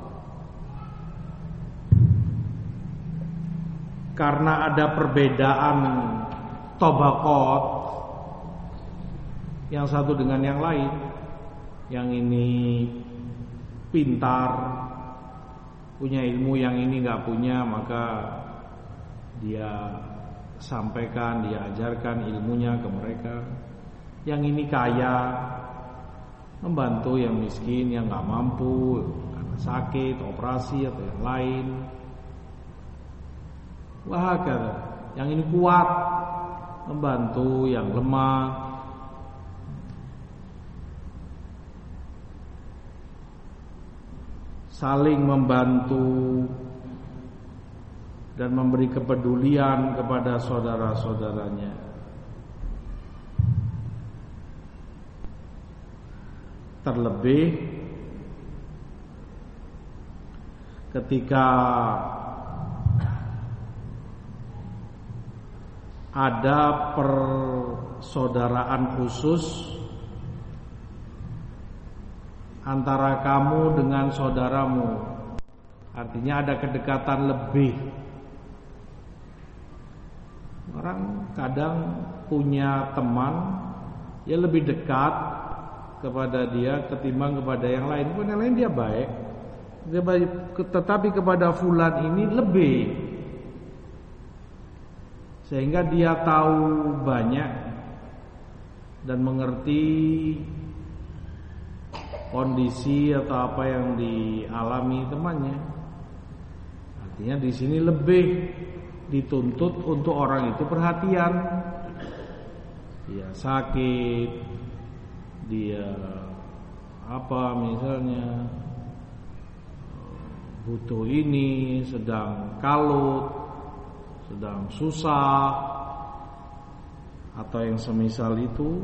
karena ada perbedaan tabaqat yang satu dengan yang lain. Yang ini pintar, punya ilmu, yang ini gak punya, maka dia sampaikan, dia ajarkan ilmunya ke mereka. Yang ini kaya, membantu yang miskin, yang gak mampu karena sakit, operasi atau yang lain. Wahakala, yang ini kuat, membantu yang lemah. Saling membantu dan memberi kepedulian kepada saudara-saudaranya. Terlebih ketika ada persaudaraan khusus antara kamu dengan saudaramu, artinya ada kedekatan lebih. Orang kadang punya teman, ya lebih dekat kepada dia ketimbang kepada yang lain. Pun yang lain dia baik, tetapi kepada fulan ini lebih, sehingga dia tahu banyak dan mengerti kondisi atau apa yang dialami temannya. Artinya di sini lebih dituntut untuk orang itu perhatian. Dia sakit, dia misalnya butuh ini, sedang kalut, sedang susah, atau yang semisal itu.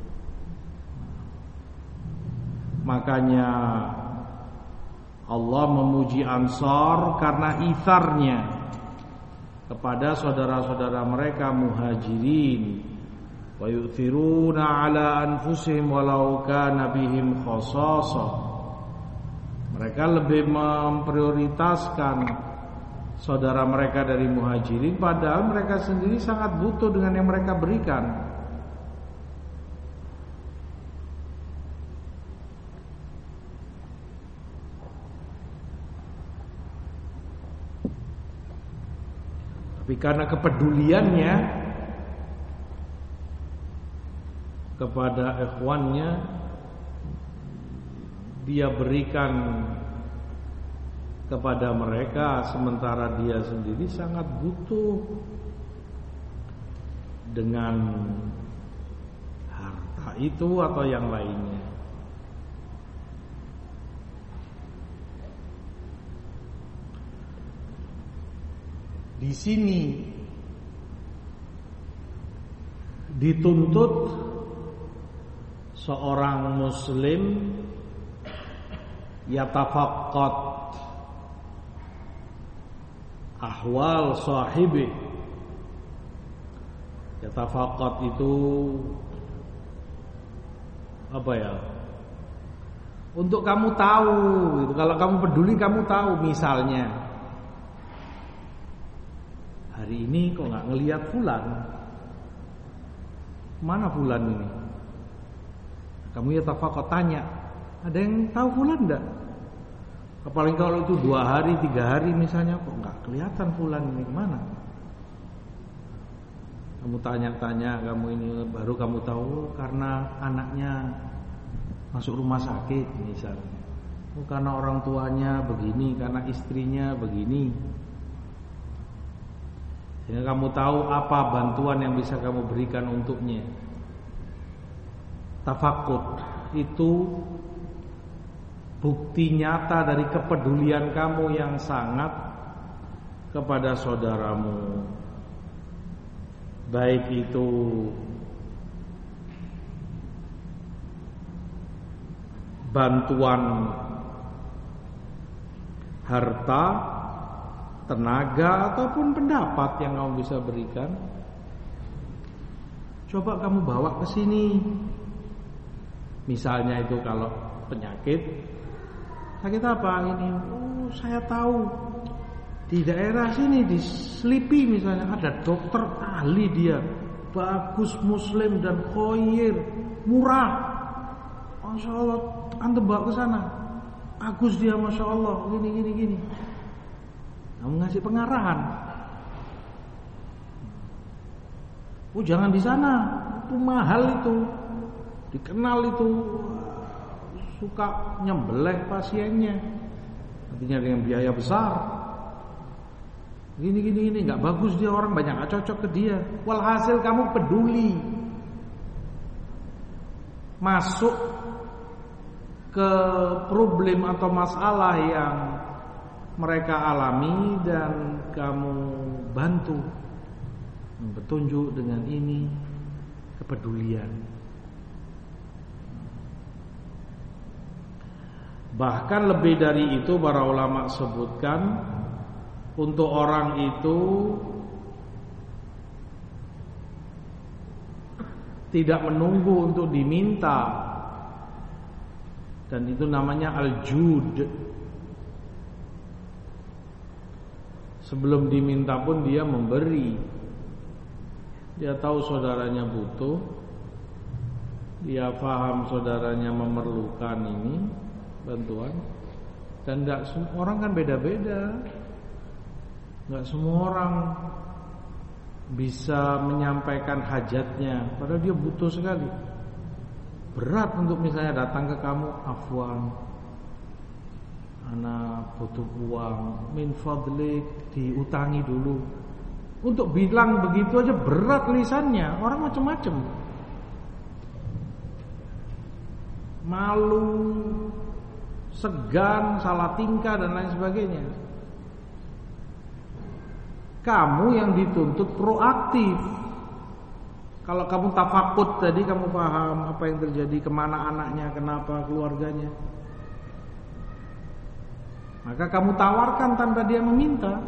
Makanya Allah memuji Ansar karena itharnya kepada saudara-saudara mereka Muhajirin. Wa yu'thiruna ala anfusihim walau kana bihim khasasah. Mereka lebih memprioritaskan saudara mereka dari Muhajirin, padahal mereka sendiri sangat butuh dengan yang mereka berikan. Tapi karena kepeduliannya kepada ikhwannya, dia berikan kepada mereka sementara dia sendiri sangat butuh dengan harta itu atau yang lainnya. Di sini dituntut seorang muslim yatafaqqad ahwal sahibi. Yatafaqqad itu apa ya? Untuk kamu tahu gitu. Kalau kamu peduli kamu tahu, misalnya hari ini kok nggak ngelihat fulan. Mana fulan ini? Kamu ya tafaqat tanya, ada yang tahu fulan enggak? Apalagi kalau itu 2 hari, 3 hari misalnya, kok enggak kelihatan fulan ini kemana? Kamu tanya-tanya, kamu ini baru kamu tahu karena anaknya masuk rumah sakit misalnya. Karena orang tuanya begini, karena istrinya begini. Sehingga kamu tahu apa bantuan yang bisa kamu berikan untuknya. Tafakkur itu bukti nyata dari kepedulian kamu yang sangat kepada saudaramu. Baik itu bantuan harta, tenaga, ataupun pendapat yang kamu bisa berikan. Coba kamu bawa ke sini. Misalnya itu kalau penyakit, sakit apa ini? Oh, saya tahu di daerah sini di Slipi misalnya ada dokter ahli, dia bagus, muslim dan khoir, murah. Masya Allah, antum bawa ke sana. Bagus dia, masya Allah, gini. Kamu ngasih pengarahan. Oh, jangan di sana, itu mahal itu. Dikenal itu suka nyembelih pasiennya, artinya dengan biaya besar. Gini, nggak bagus dia, orang banyak nggak cocok ke dia. Walhasil kamu peduli, masuk ke problem atau masalah yang mereka alami dan kamu bantu, petunjuk dengan ini, kepedulian. Bahkan lebih dari itu para ulama sebutkan, untuk orang itu tidak menunggu untuk diminta, dan itu namanya al-jud. Sebelum diminta pun dia memberi. Dia tahu saudaranya butuh, dia paham saudaranya memerlukan ini bantuan. Dan tidak semua orang kan beda-beda. Tidak semua orang bisa menyampaikan hajatnya, padahal dia butuh sekali. Berat untuk misalnya datang ke kamu, afwan, Ana butuh uang, min fadlik, diutangi dulu. Untuk bilang begitu aja berat lisannya, orang macam-macam. Malu, segan, salah tingkah dan lain sebagainya. Kamu yang dituntut proaktif. Kalau kamu tafakut tadi, kamu paham apa yang terjadi, kemana anaknya, kenapa keluarganya, maka kamu tawarkan tanpa dia meminta.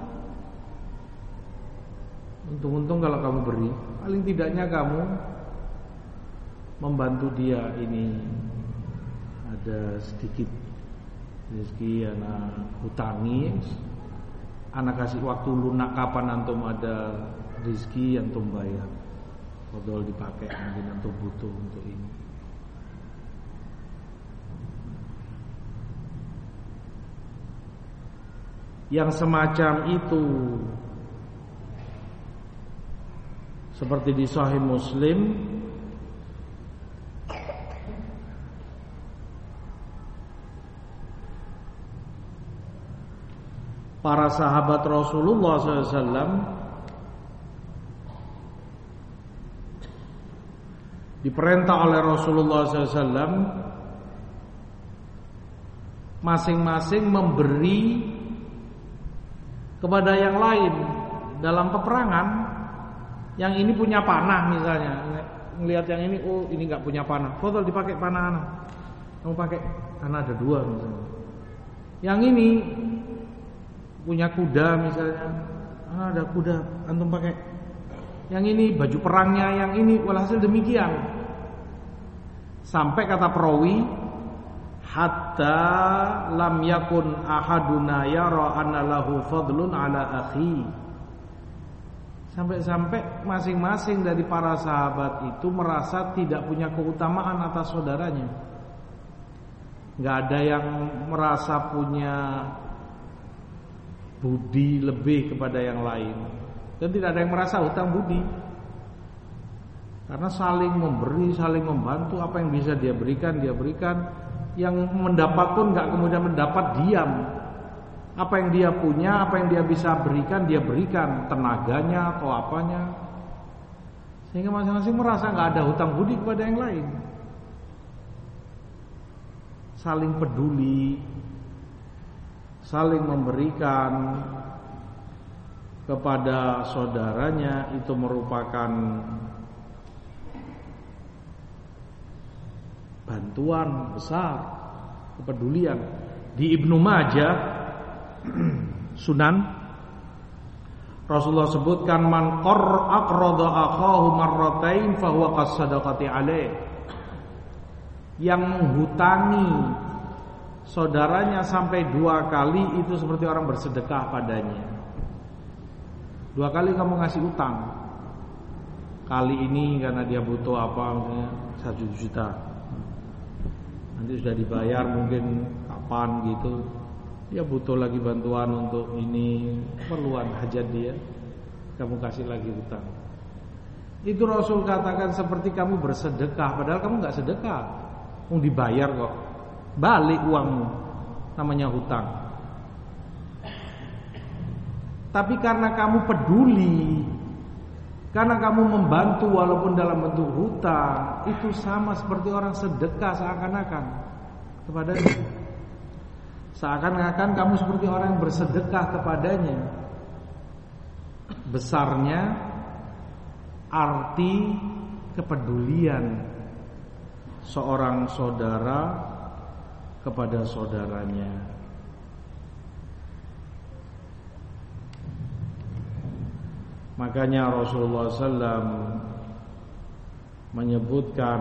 Untung-untung kalau kamu beri, paling tidaknya kamu membantu dia. Ini ada sedikit rezeki anak hutangi, anak kasih waktu lunak kapan antum ada rezeki antum bayar. Kodol dipakai mungkin antum butuh untuk ini. Yang semacam itu seperti di Sahih Muslim, para sahabat Rasulullah SAW diperintah oleh Rasulullah SAW masing-masing memberi kepada yang lain dalam peperangan. Yang ini punya panah misalnya, ngelihat yang ini, oh ini nggak punya panah, fadhol dipakai panah anak, kamu pakai, karena ada dua misalnya. Yang ini punya kuda misalnya, ada kuda, antum pakai. Yang ini baju perangnya, yang ini, walhasil demikian. Sampai kata perawi, hatta lam yakun ahaduna yara anna lahu fadlun ala akhi. Sampai-sampai masing-masing dari para sahabat itu merasa tidak punya keutamaan atas saudaranya. Gak ada yang merasa punya budi lebih kepada yang lain, dan tidak ada yang merasa hutang budi. Karena saling memberi, saling membantu. Apa yang bisa dia berikan, dia berikan. Yang mendapat pun gak kemudian mendapat diam. Apa yang dia punya, apa yang dia bisa berikan, dia berikan, tenaganya atau apanya. Sehingga masing-masing merasa gak ada hutang budi kepada yang lain. Saling peduli, saling memberikan kepada saudaranya, itu merupakan bantuan besar, kepedulian. Di Ibnu Majah Sunan, Rasulullah sebutkan, man aqrada akhahu marratain fahuwa qasadaqati alaih. Yang menghutangi saudaranya sampai 2 kali itu seperti orang bersedekah padanya. 2 kali kamu ngasih utang. Kali ini karena dia butuh apa, misalnya 1 juta. Nanti sudah dibayar mungkin kapan gitu. Dia butuh lagi bantuan untuk ini, perluan hajat dia, kamu kasih lagi hutang. Itu Rasul katakan seperti kamu bersedekah, padahal kamu gak sedekah, mau dibayar kok, balik uangmu, namanya hutang. Tapi karena kamu peduli, karena kamu membantu walaupun dalam bentuk hutang, itu sama seperti orang sedekah seakan-akan kepadanya. Seakan-akan kamu seperti orang yang bersedekah kepadanya. Besarnya arti kepedulian seorang saudara kepada saudaranya. Makanya Rasulullah SAW menyebutkan,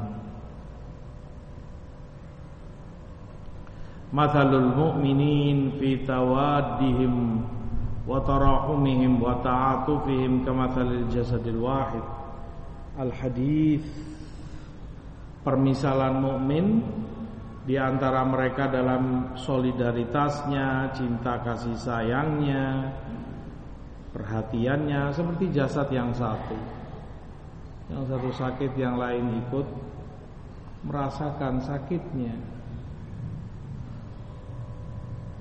mathalul mu'minin fi tawaddihim wa tarahumihim wa ta'atufihim kamathalil jasadil wahid. Al-hadits, permisalan mukmin di antara mereka dalam solidaritasnya, cinta kasih sayangnya, perhatiannya seperti jasad yang satu. Yang satu sakit, yang lain ikut merasakan sakitnya.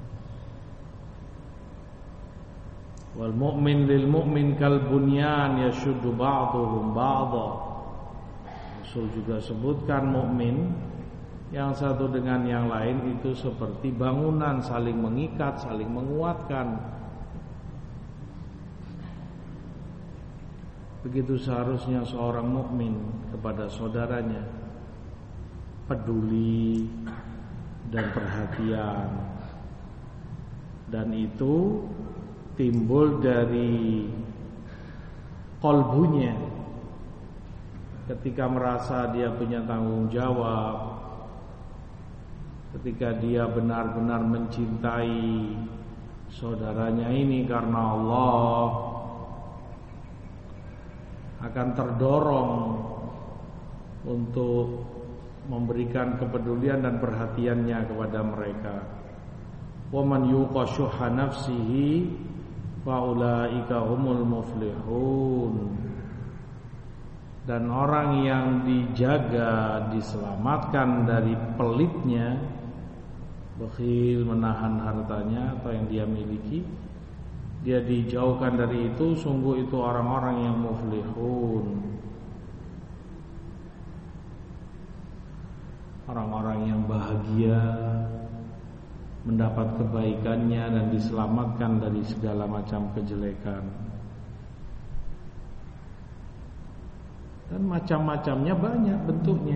Wal mu'min lil mu'min kal bunyan yashuddu ba'dhum ba'dha. Rasul juga sebutkan mukmin yang satu dengan yang lain itu seperti bangunan, saling mengikat, saling menguatkan. Begitu seharusnya seorang mukmin kepada saudaranya, peduli dan perhatian. Dan itu timbul dari qalbunya. Ketika merasa dia punya tanggung jawab, ketika dia benar-benar mencintai saudaranya ini karena Allah, akan terdorong untuk memberikan kepedulian dan perhatiannya kepada mereka. Wa man yuqa syuhha nafsihi fa ulaika humul muflihun. Dan orang yang dijaga, diselamatkan dari pelitnya, bakhil, menahan hartanya atau yang dia miliki, dia dijauhkan dari itu, sungguh itu orang-orang yang muflihun. Orang-orang yang bahagia, mendapat kebaikannya dan diselamatkan dari segala macam kejelekan. Dan macam-macamnya banyak bentuknya.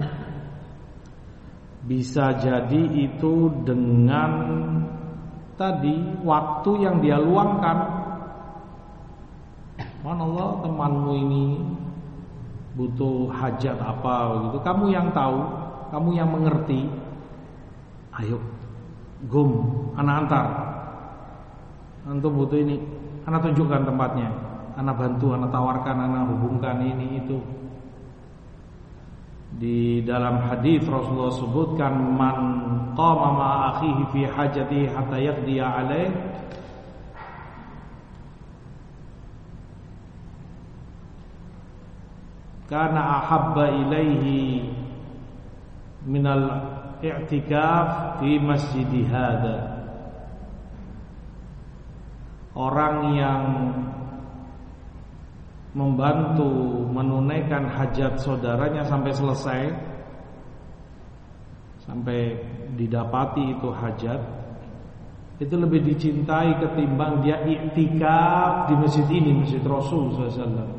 Bisa jadi itu dengan tadi waktu yang dia luangkan. Subhanallah, temanmu ini butuh hajat apa begitu, kamu yang tahu, kamu yang mengerti. Ayo, gum, anak antar. Antum butuh ini, anak tunjukkan tempatnya, anak bantu, anak tawarkan, anak hubungkan ini itu. Di dalam hadis Rasulullah sebutkan, man qama ma'a akhihi fi hajatihi hatta yaqdiya alaih, kana ahabba ilaihi minal i'tikaf fi masjidi hadha. Orang yang membantu menunaikan hajat saudaranya sampai selesai, sampai didapati itu hajat, itu lebih dicintai ketimbang dia iktikaf di masjid ini, masjid Rasul SAW.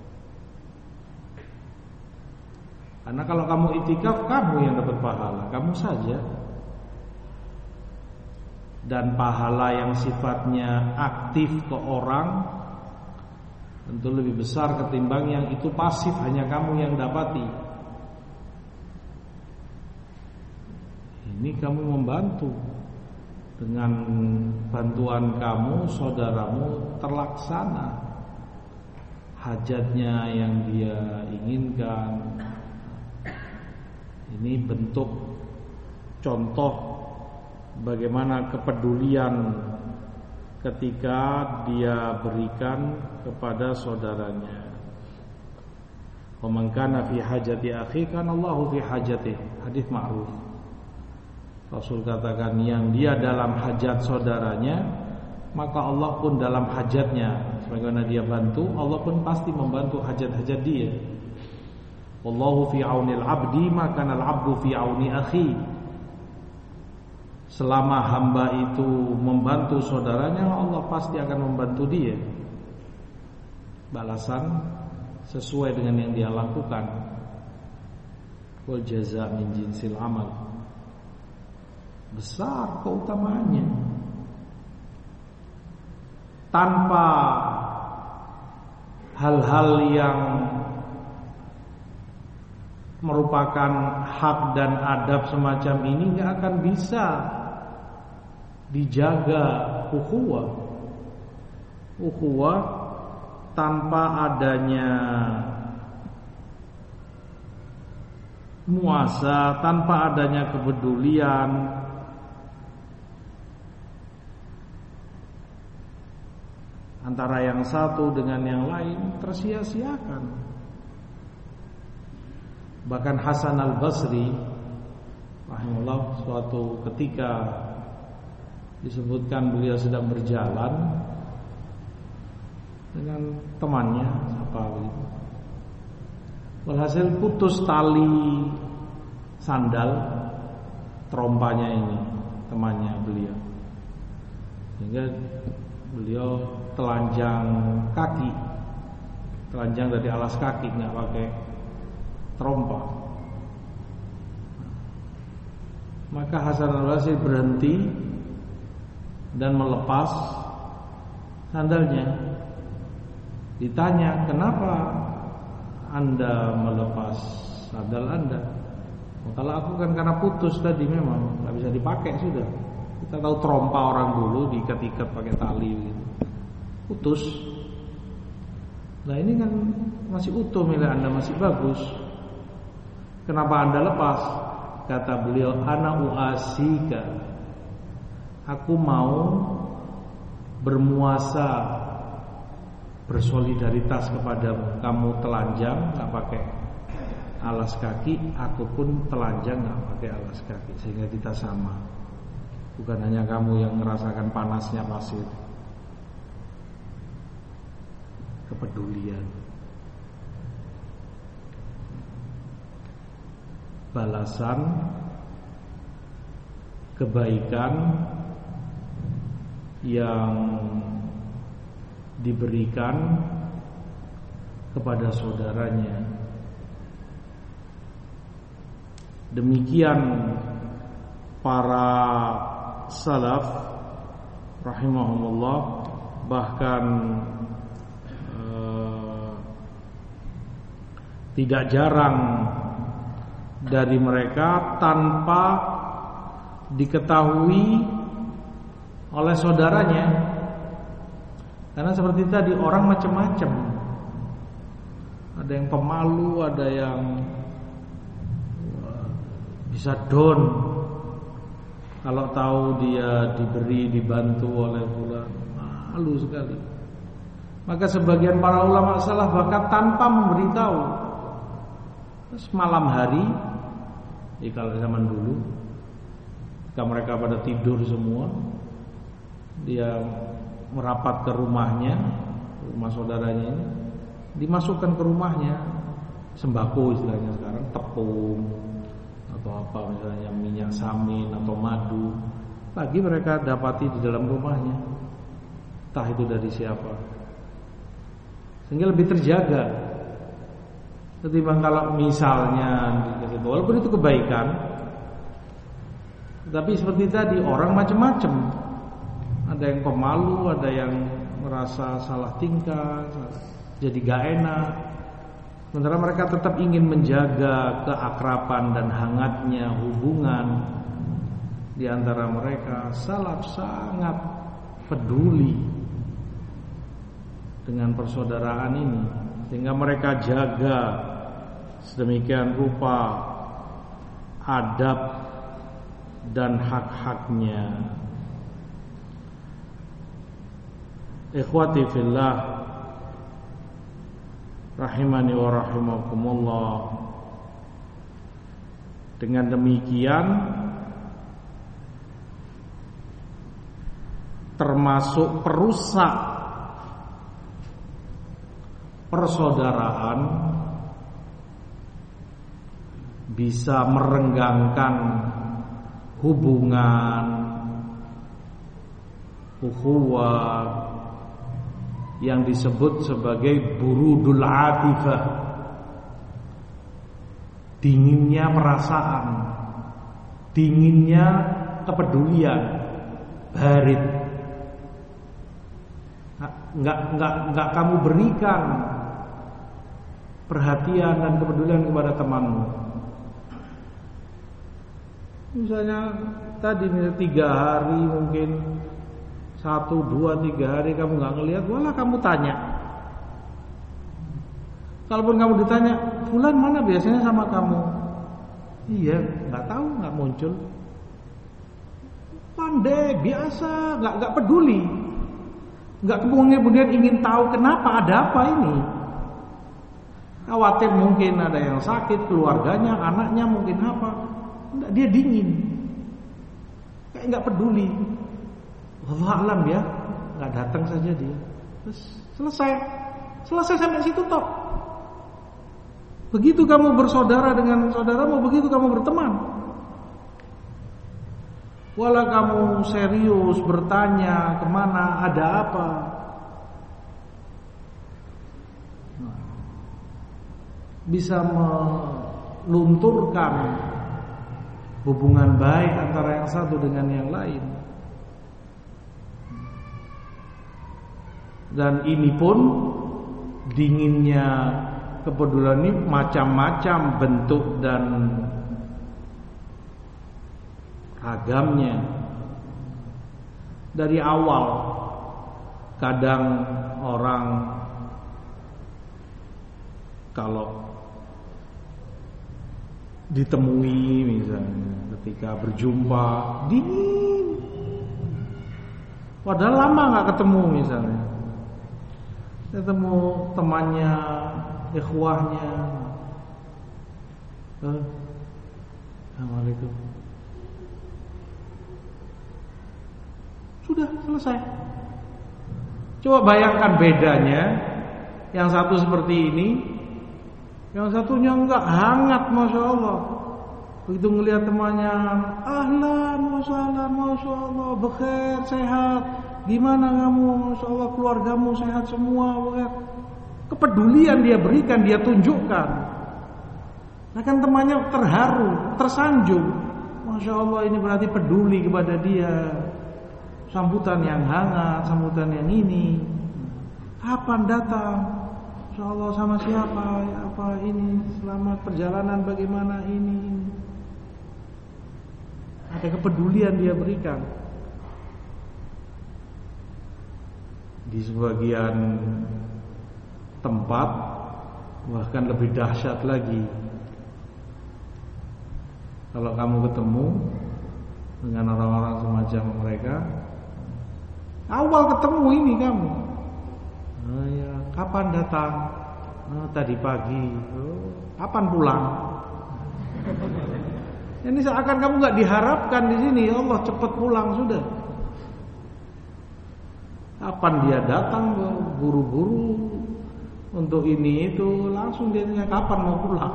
Karena kalau kamu iktikaf, kamu yang dapat pahala, kamu saja. Dan pahala yang sifatnya aktif ke orang tentu lebih besar ketimbang yang itu pasif, hanya kamu yang dapati. Ini kamu membantu, dengan bantuan kamu saudaramu terlaksana hajatnya yang dia inginkan. Ini bentuk contoh bagaimana kepedulian ketika dia berikan kepada saudaranya. Wa man kana fi hajati akhi kana Allahu fi hajatihi. Hadis ma'ruf. Rasul katakan, yang dia dalam hajat saudaranya, maka Allah pun dalam hajatnya. Sebagaimana dia bantu, Allah pun pasti membantu hajat-hajat dia. Wallahu fi aunil abdi ma kana al-'abdu fi auni akhi. Selama hamba itu membantu saudaranya, Allah pasti akan membantu dia. Balasan sesuai dengan yang dia lakukan. Wal jazaa min jinsil amal. Besar keutamaannya. Tanpa hal-hal yang merupakan hak dan adab semacam ini, nggak akan bisa dijaga ukhuwah. Ukhuwah tanpa adanya muasa, tanpa adanya kepedulian, antara yang satu dengan yang lain tersia-siakan. Bahkan Hasan al-Basri rahimahullah suatu ketika disebutkan beliau sedang berjalan, dengan temannya siapa begitu. Walhasil putus tali sandal terompanya ini temannya beliau, sehingga beliau telanjang kaki, telanjang dari alas kaki, nggak pakai terompa. Maka Hasan al-Basri berhenti dan melepas sandalnya. Ditanya, kenapa Anda melepas sandal Anda? Kalau aku kan karena putus tadi, memang nggak bisa dipakai sudah. Kita tahu terompa orang dulu diikat-ikat pakai tali gitu. Putus. Nah ini kan masih utuh, milik Anda masih bagus. Kenapa Anda lepas? Kata beliau, ana uasika, aku mau bermuasa, bersolidaritas kepadamu. Kamu telanjang nggak pakai alas kaki, aku pun telanjang nggak pakai alas kaki, sehingga kita sama. Bukan hanya kamu yang merasakan panasnya pasir. Kepedulian, balasan kebaikan yang diberikan kepada saudaranya. Demikian para salaf rahimahumullah, bahkan tidak jarang dari mereka tanpa diketahui oleh saudaranya. Karena seperti tadi, orang macam-macam. Ada yang pemalu, ada yang bisa down kalau tahu dia diberi, dibantu oleh fulan, malu sekali. Maka sebagian para ulama salaf bahkan tanpa memberitahu, terus malam hari, kalau zaman dulu, ketika mereka pada tidur semua, dia merapat ke rumahnya, rumah saudaranya ini, dimasukkan ke rumahnya sembako istilahnya sekarang, tepung atau apa misalnya, minyak samin atau madu. Pagi mereka dapati di dalam rumahnya, entah itu dari siapa, sehingga lebih terjaga ketimbang kalau misalnya walaupun itu kebaikan, tapi seperti tadi orang macam-macam. Ada yang pemalu, ada yang merasa salah tingkah, jadi gak enak. Sementara mereka tetap ingin menjaga keakraban dan hangatnya hubungan di antara mereka. Salaf sangat peduli dengan persaudaraan ini, sehingga mereka jaga sedemikian rupa adab dan hak-haknya. Ikhwati fillah rahimani wa rahimakumullah. Dengan demikian termasuk perusak persaudaraan, bisa merenggangkan hubungan ukhuwah yang disebut sebagai burudul atifah, dinginnya perasaan, dinginnya kepedulian, barit. Enggak kamu berikan perhatian dan kepedulian kepada temanmu. Misalnya tadi 3 hari mungkin 1, 2, 3 hari kamu nggak ngelihat, malah kamu tanya. Kalaupun kamu ditanya, fulan mana biasanya sama kamu? Iya, nggak tahu, nggak muncul. Pandai, biasa, nggak peduli, nggak kemudian ingin tahu kenapa, ada apa ini. Khawatir mungkin ada yang sakit, keluarganya, anaknya mungkin apa. Dia dingin, kayak nggak peduli. Allah alam ya, nggak datang saja dia. Terus Selesai sampai situ toh. Begitu kamu bersaudara dengan saudaramu, begitu kamu berteman. Walau kamu serius bertanya kemana, ada apa, bisa melunturkan hubungan baik antara yang satu dengan yang lain. Dan ini pun dinginnya kepedulian ini macam-macam bentuk dan ragamnya. Dari awal kadang orang kalau ditemui misalnya ketika berjumpa dingin, padahal lama nggak ketemu misalnya, ketemu temannya, ikhwahnya, Assalamualaikum, sudah selesai. Coba bayangkan bedanya, yang satu seperti ini, yang satunya enggak, hangat, masya Allah. Begitu ngelihat temannya, ahlan, masya Allah, bekhair, sehat. Gimana kamu, masya Allah, keluargamu sehat semua, bekhair. Kepedulian dia berikan, dia tunjukkan. Nah kan temannya terharu, tersanjung. Masya Allah, ini berarti peduli kepada dia. Sambutan yang hangat, sambutan yang ini. Kapan datang? Insya Allah sama siapa? Apa ini? Selamat perjalanan bagaimana ini? Ada kepedulian dia berikan. Di sebagian tempat bahkan lebih dahsyat lagi. Kalau kamu ketemu dengan orang-orang semacam mereka, awal ketemu ini kamu, ya, kapan datang? Tadi pagi. Kapan pulang? Ini seakan kamu nggak diharapkan di sini. Ya Allah, cepat pulang sudah. Kapan dia datang? Buru-buru untuk ini itu, langsung dia tanya kapan mau pulang.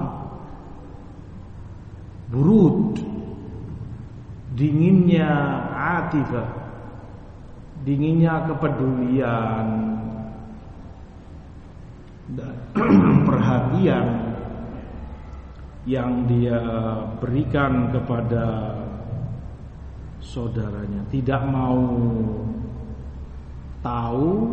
Burud, dinginnya atifah, dinginnya kepedulian dan perhatian yang dia berikan kepada saudaranya. Tidak mau tahu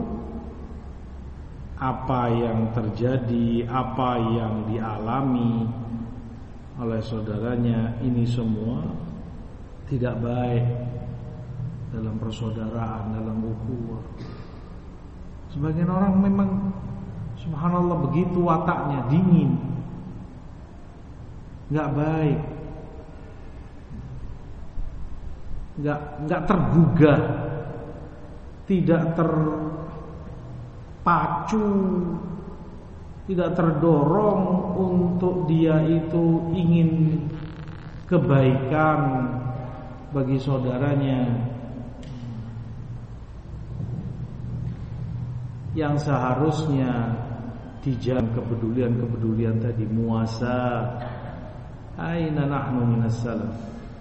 apa yang terjadi, apa yang dialami oleh saudaranya. Ini semua tidak baik dalam persaudaraan, dalam ukhuwah. Sebagian orang memang subhanallah begitu wataknya, dingin, nggak baik, nggak tergugah, tidak terpacu, tidak terdorong untuk dia itu ingin kebaikan bagi saudaranya. Yang seharusnya dijaga kepedulian tadi, muasa. Aina nahnu minas salaf.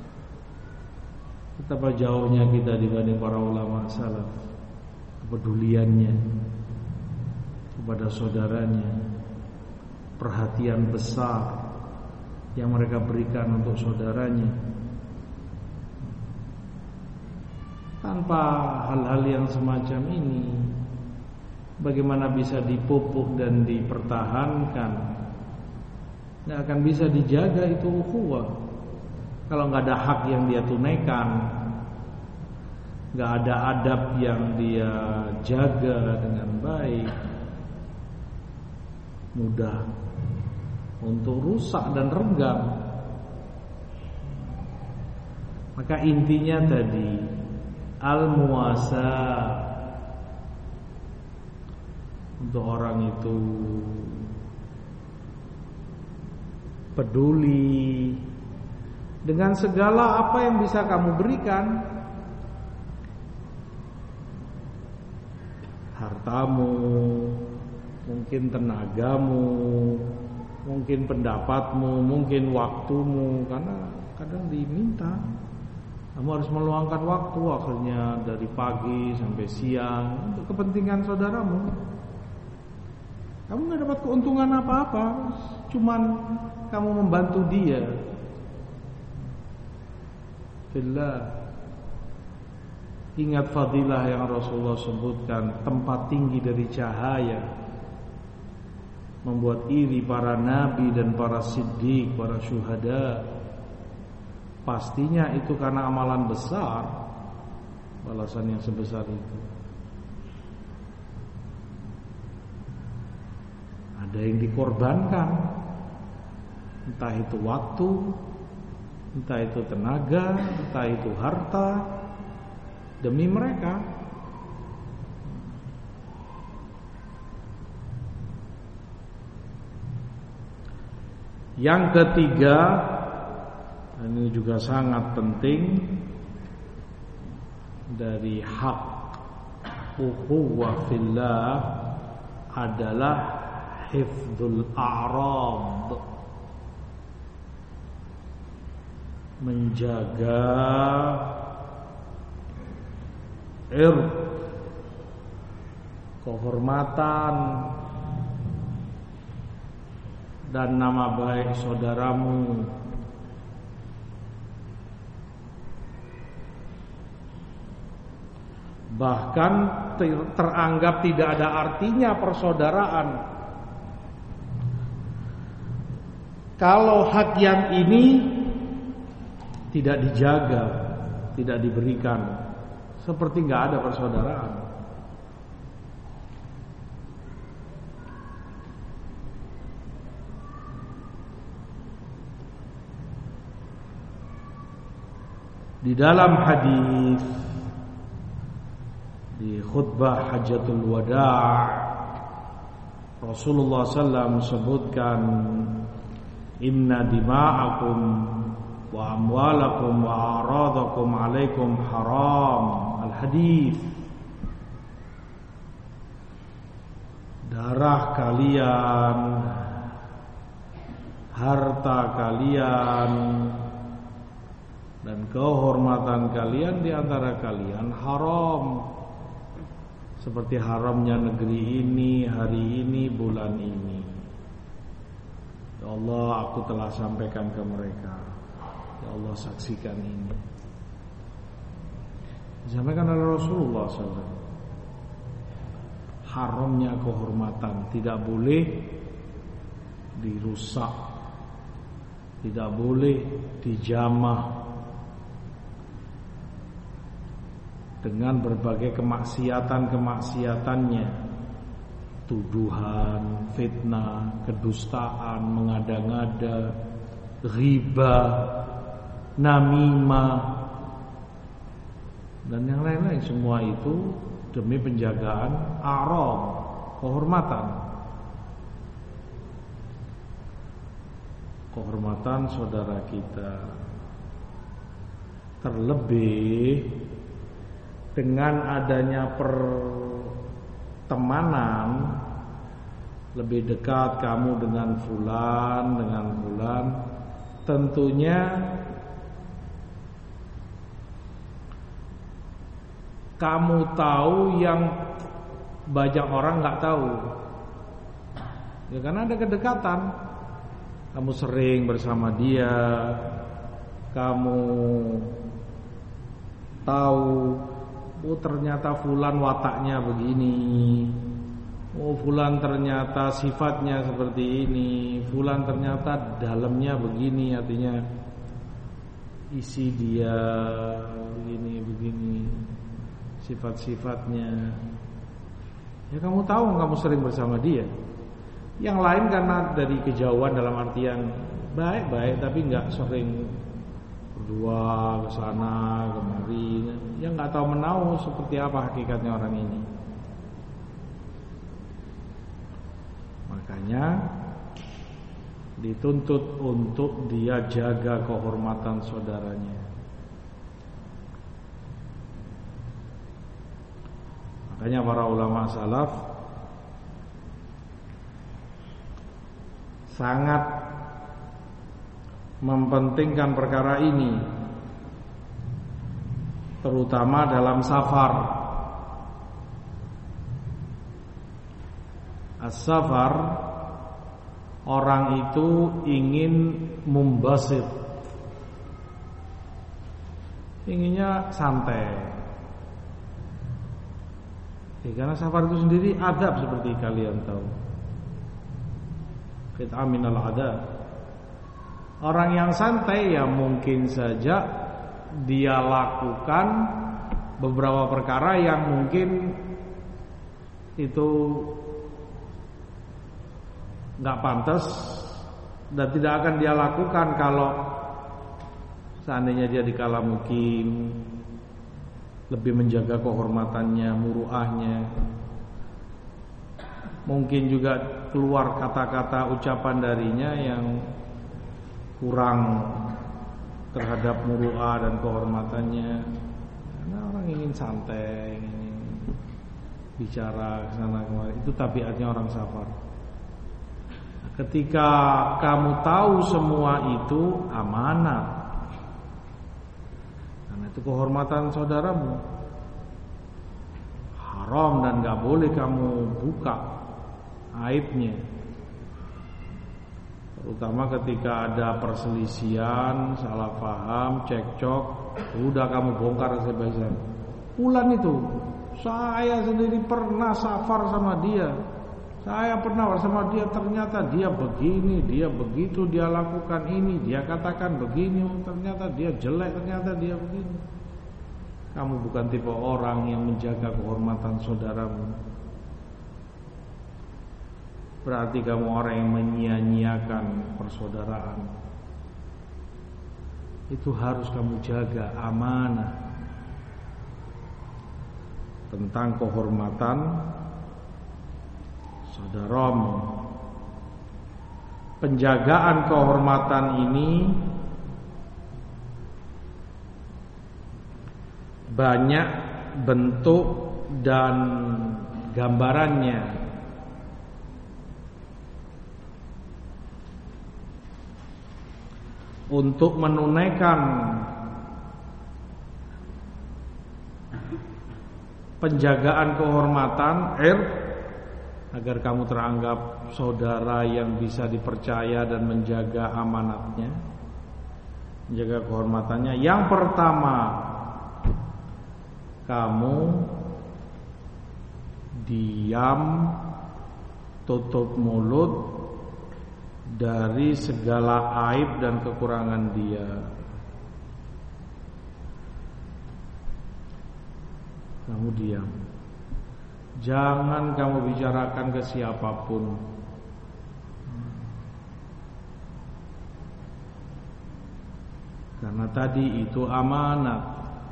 Betapa jauhnya kita dibanding para ulama salaf, kepeduliannya kepada saudaranya, perhatian besar yang mereka berikan untuk saudaranya. Tanpa hal-hal yang semacam ini, bagaimana bisa dipupuk dan dipertahankan? Nggak akan bisa dijaga itu ukhuwah kalau nggak ada hak yang dia tunaikan, nggak ada adab yang dia jaga dengan baik, mudah untuk rusak dan renggang. Maka intinya tadi al-muwasa, untuk orang itu peduli dengan segala apa yang bisa kamu berikan, harta hartamu, mungkin tenagamu, mungkin pendapatmu, mungkin waktumu, karena kadang diminta. Kamu harus meluangkan waktu akhirnya dari pagi sampai siang untuk kepentingan saudaramu. Kamu gak dapat keuntungan apa-apa, cuman kamu membantu dia. Billah. Ingat fadilah yang Rasulullah sebutkan, tempat tinggi dari cahaya, membuat iri para nabi dan para siddiq, para syuhada. Pastinya itu karena amalan besar, balasan yang sebesar itu. Ada yang dikorbankan, entah itu waktu, entah itu tenaga, entah itu harta, demi mereka. Yang ketiga, ini juga sangat penting, dari hak ukhuwah fillah adalah hifdzul a'rad, menjaga kehormatan dan nama baik saudaramu. Bahkan teranggap tidak ada artinya persaudaraan kalau hak yang ini tidak dijaga, tidak diberikan. Seperti nggak ada persaudaraan. Di dalam hadis di khutbah Hajjatul Wada' Rasulullah SAW sebutkan, inna dima'akum wa amwalakum wa a'radakum alaikum haram. Al-hadis, darah kalian, harta kalian, dan kehormatan kalian di antara kalian haram, seperti haramnya negeri ini, hari ini, bulan ini. Ya Allah, aku telah sampaikan ke mereka. Ya Allah, saksikan ini. Disampaikan oleh Rasulullah SAW. Haramnya kehormatan tidak boleh dirusak, tidak boleh dijamah dengan berbagai kemaksiatan-kemaksiatannya, tuduhan, fitnah, kedustaan, mengada-ngada, ghibah, namimah, dan yang lain-lain. Semua itu demi penjagaan a'rad, kehormatan, kehormatan saudara kita. Terlebih dengan adanya pertemanan, lebih dekat kamu dengan fulan, tentunya kamu tahu yang banyak orang nggak tahu. Ya, karena ada kedekatan. Kamu sering bersama dia, kamu tahu, oh ternyata fulan wataknya begini, oh fulan ternyata sifatnya seperti ini, fulan ternyata dalamnya begini, artinya isi dia begini, sifat-sifatnya. Ya kamu tahu, kamu sering bersama dia. Yang lain karena dari kejauhan, dalam artian baik-baik tapi nggak sering berdua ke sana kemari, yang nggak tahu menahu seperti apa hakikatnya orang ini. Makanya dituntut untuk dia jaga kehormatan saudaranya. Makanya para ulama salaf sangat mempentingkan perkara ini, terutama dalam safar. As-safar, orang itu ingin mumbasit, inginnya santai. Karena safar itu sendiri adab seperti kalian tahu. Qit'ah minal adab. Orang yang santai ya mungkin saja dia lakukan beberapa perkara yang mungkin itu nggak pantas dan tidak akan dia lakukan kalau seandainya dia di kala mukim, lebih menjaga kehormatannya, muruahnya. Mungkin juga keluar kata-kata ucapan darinya yang kurang terhadap muruah dan kehormatannya. Karena orang ingin santai, ingin bicara ke sana kemari. Itu tabiatnya orang safar. Ketika kamu tahu semua itu amanat, karena itu kehormatan saudaramu, haram dan gak boleh kamu buka aibnya. Terutama ketika ada perselisihan, salah paham, cekcok, udah kamu bongkar sebebasnya. Fulan itu, saya sendiri pernah safar sama dia. Saya pernah bersama dia, ternyata dia begini, dia begitu, dia lakukan ini, dia katakan begini, ternyata dia jelek, ternyata dia begini. Kamu bukan tipe orang yang menjaga kehormatan saudaramu. Berarti kamu orang yang menyia-nyiakan persaudaraan. Itu harus kamu jaga amanah tentang kehormatan saudaramu. Penjagaan kehormatan ini banyak bentuk dan gambarannya. Untuk menunaikan penjagaan kehormatan agar kamu teranggap saudara yang bisa dipercaya dan menjaga amanatnya, menjaga kehormatannya. Yang pertama, kamu diam, tutup mulut dari segala aib dan kekurangan dia. Kamu diam. Jangan kamu bicarakan ke siapapun. Karena tadi itu amanat.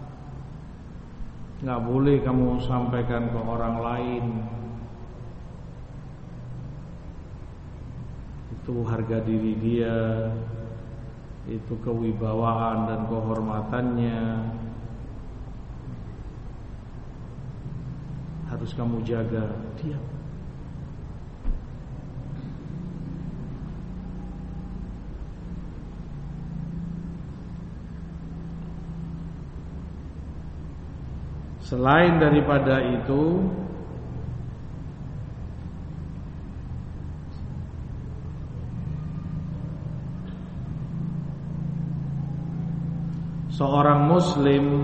Gak boleh kamu sampaikan ke orang lain. Itu harga diri dia, itu kewibawaan dan kehormatannya. Harus kamu jaga. Diam. Selain daripada itu, seorang muslim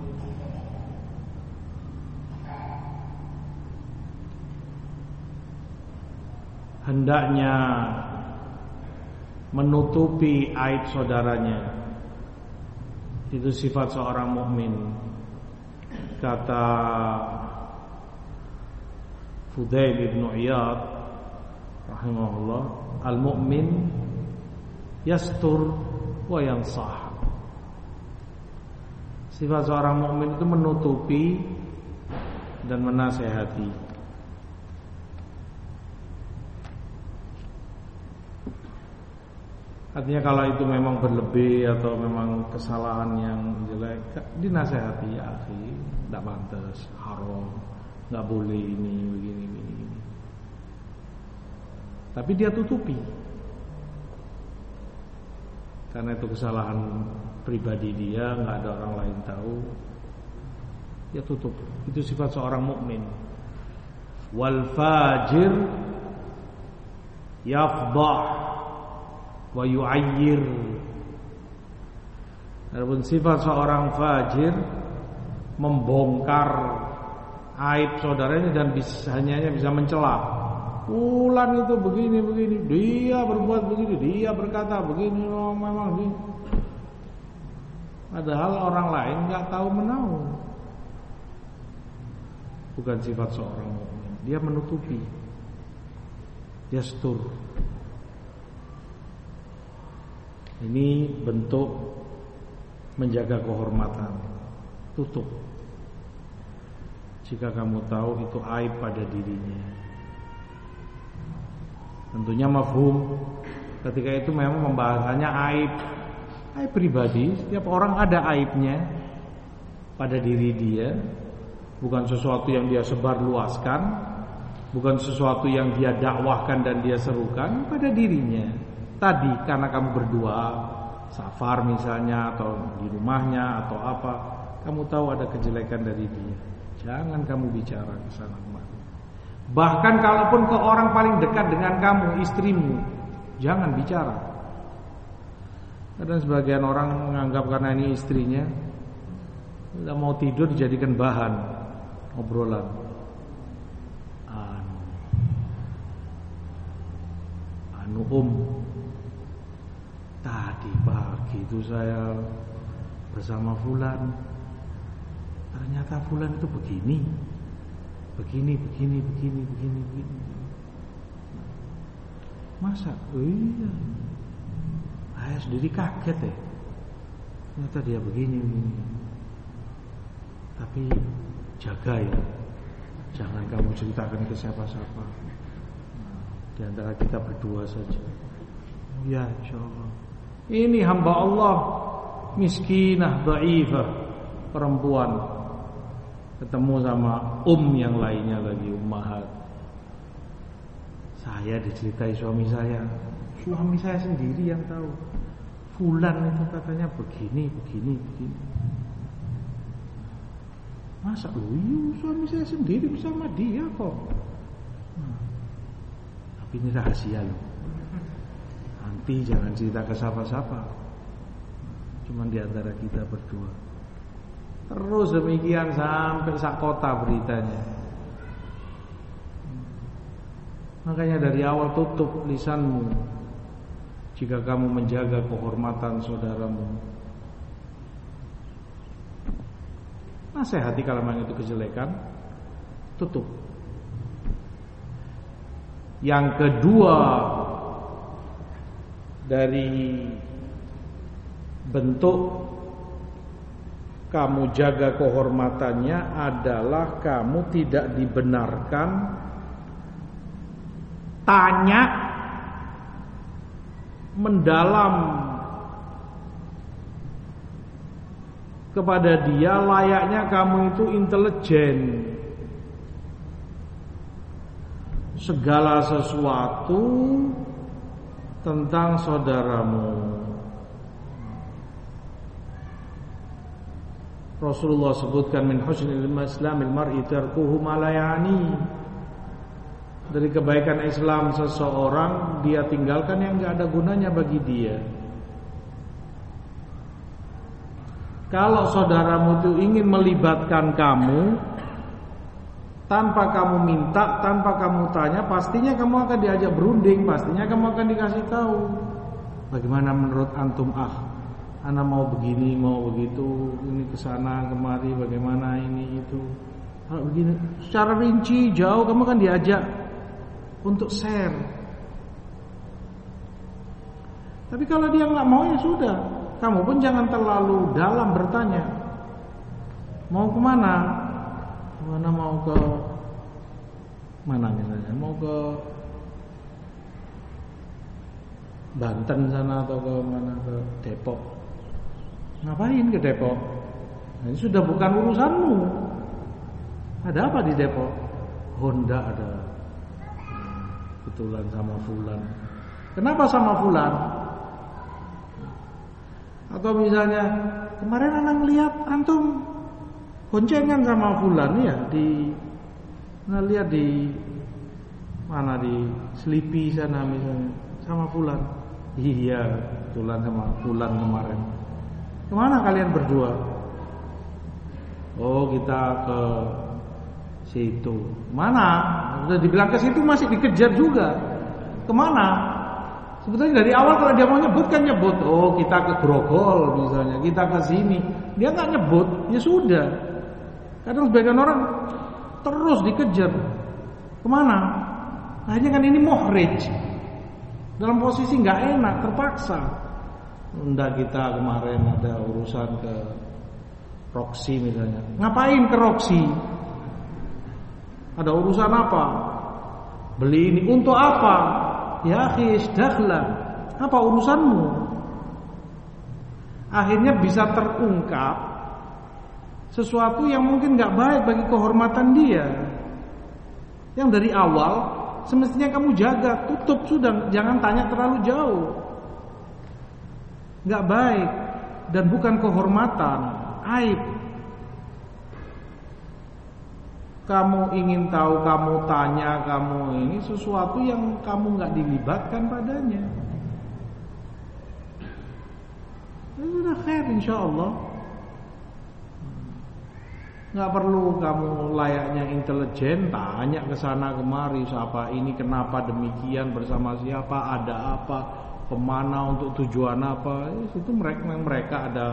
hendaknya menutupi aib saudaranya. Itu sifat seorang mukmin. Kata Fudail bin Iyad rahimahullah, al-mu'min yastur wa yansah. Sifat seorang mukmin itu menutupi dan menasehati. Artinya kalau itu memang berlebih atau memang kesalahan yang jelek, dinasehati, ya akhi, tidak pantas, haram. nggak boleh ini begini. Tapi dia tutupi. Karena itu kesalahan pribadi dia, nggak ada orang lain tahu. Dia tutup. Itu sifat seorang mukmin. Wal fajir yafdah wa yu'ayyir. Adapun sifat seorang fajir membongkar aib saudaranya dan hanya bisa mencela. Fulan itu begini, dia berbuat begini, dia berkata begini, memang begini. Padahal orang lain nggak tahu menahu. Bukan sifat seorang mukmin. Dia menutupi, dia setur. Ini bentuk menjaga kehormatan. Tutup. Jika kamu tahu itu aib pada dirinya. Tentunya mafhum ketika itu memang pembahasannya aib pribadi. Setiap orang ada aibnya pada diri dia. Bukan sesuatu yang dia sebarluaskan, bukan sesuatu yang dia dakwahkan dan dia serukan pada dirinya. Tadi karena kamu berdua safar misalnya, atau di rumahnya atau apa, kamu tahu ada kejelekan dari dia, jangan kamu bicara ke sana kemari. Bahkan kalaupun ke orang paling dekat dengan kamu, istrimu, jangan bicara. Kadang sebagian orang menganggap karena ini istrinya, udah mau tidur dijadikan bahan obrolan. Tadi pagi itu saya bersama fulan, ternyata fulan itu begini. Masa? Oh iya. Saya sendiri kaget ya. Ternyata dia begini. Tapi jaga ya, jangan kamu ceritakan ke siapa-siapa. Di antara kita berdua saja. Ya insyaallah. Ini hamba Allah, miskinah, dhaifah, perempuan. Ketemu sama yang lainnya lagi, ummahat. Saya diceritai suami saya sendiri yang tahu. Fulan itu katanya begini. Masa suami saya sendiri bersama dia kok. Tapi ini rahasia loh. Nanti jangan cerita ke siapa-siapa. Cuman di antara kita berdua. Terus demikian sampai sak kota beritanya. Makanya dari awal tutup lisanmu. Jika kamu menjaga kehormatan saudaramu, nasihati kalau memang itu kejelekan, tutup. Yang kedua dari bentuk kamu jaga kehormatannya adalah kamu tidak dibenarkan tanya mendalam kepada dia, layaknya kamu itu intelijen segala sesuatu tentang saudaramu. Rasulullah sebutkan min husnil islamil mar'i tarkuhu ma la ya'ni. Dari kebaikan Islam seseorang, dia tinggalkan yang enggak ada gunanya bagi dia. Kalau saudaramu itu ingin melibatkan kamu tanpa kamu minta, tanpa kamu tanya, pastinya kamu akan diajak berunding, pastinya kamu akan dikasih tahu. Bagaimana menurut antum Ana mau begini, mau begitu, ini kesana kemari, bagaimana ini itu. Kalau begini, secara rinci jauh kamu kan diajak untuk share. Tapi kalau dia nggak mau ya sudah, kamu pun jangan terlalu dalam bertanya. Mau kemana? Mau ke mana misalnya? Mau ke Banten sana atau ke mana, ke Depok? Ngapain ke Depok? Nah, ini sudah bukan urusanmu. Ada apa di Depok? Honda ada. Kebetulan sama fulan. Kenapa sama fulan? Atau misalnya kemarin anak lihat antum boncengan sama fulan ya lihat di mana di Selipi sana misalnya sama fulan. Iya, kebetulan sama fulan kemarin. Kemana kalian berdua? Oh, kita ke situ. Mana? Udah dibilang ke situ masih dikejar juga. Kemana? Sebetulnya dari awal kalau dia mau nyebut kan nyebut. Oh, kita ke Grogol misalnya, kita ke sini. Dia nggak nyebut, ya sudah. Kadang sebagian orang terus dikejar. Kemana? Akhirnya kan ini muhrij. Dalam posisi nggak enak, terpaksa. Enggak, kita kemarin ada urusan ke Roxy misalnya. Ngapain ke Roxy? Ada urusan apa? Beli ini untuk apa? Ya akhi, isdakhla. Apa urusanmu? Akhirnya bisa terungkap sesuatu yang mungkin gak baik bagi kehormatan dia. Yang dari awal semestinya kamu jaga, tutup sudah, jangan tanya terlalu jauh. Gak baik dan bukan kehormatan, aib. Kamu ingin tahu, kamu tanya, kamu ini sesuatu yang kamu nggak dilibatkan padanya. Ya sudah khair insyaallah. Nggak perlu kamu layaknya intelijen tanya ke sana kemari, siapa ini, kenapa demikian, bersama siapa, ada apa, kemana, untuk tujuan apa. Itu mereka ada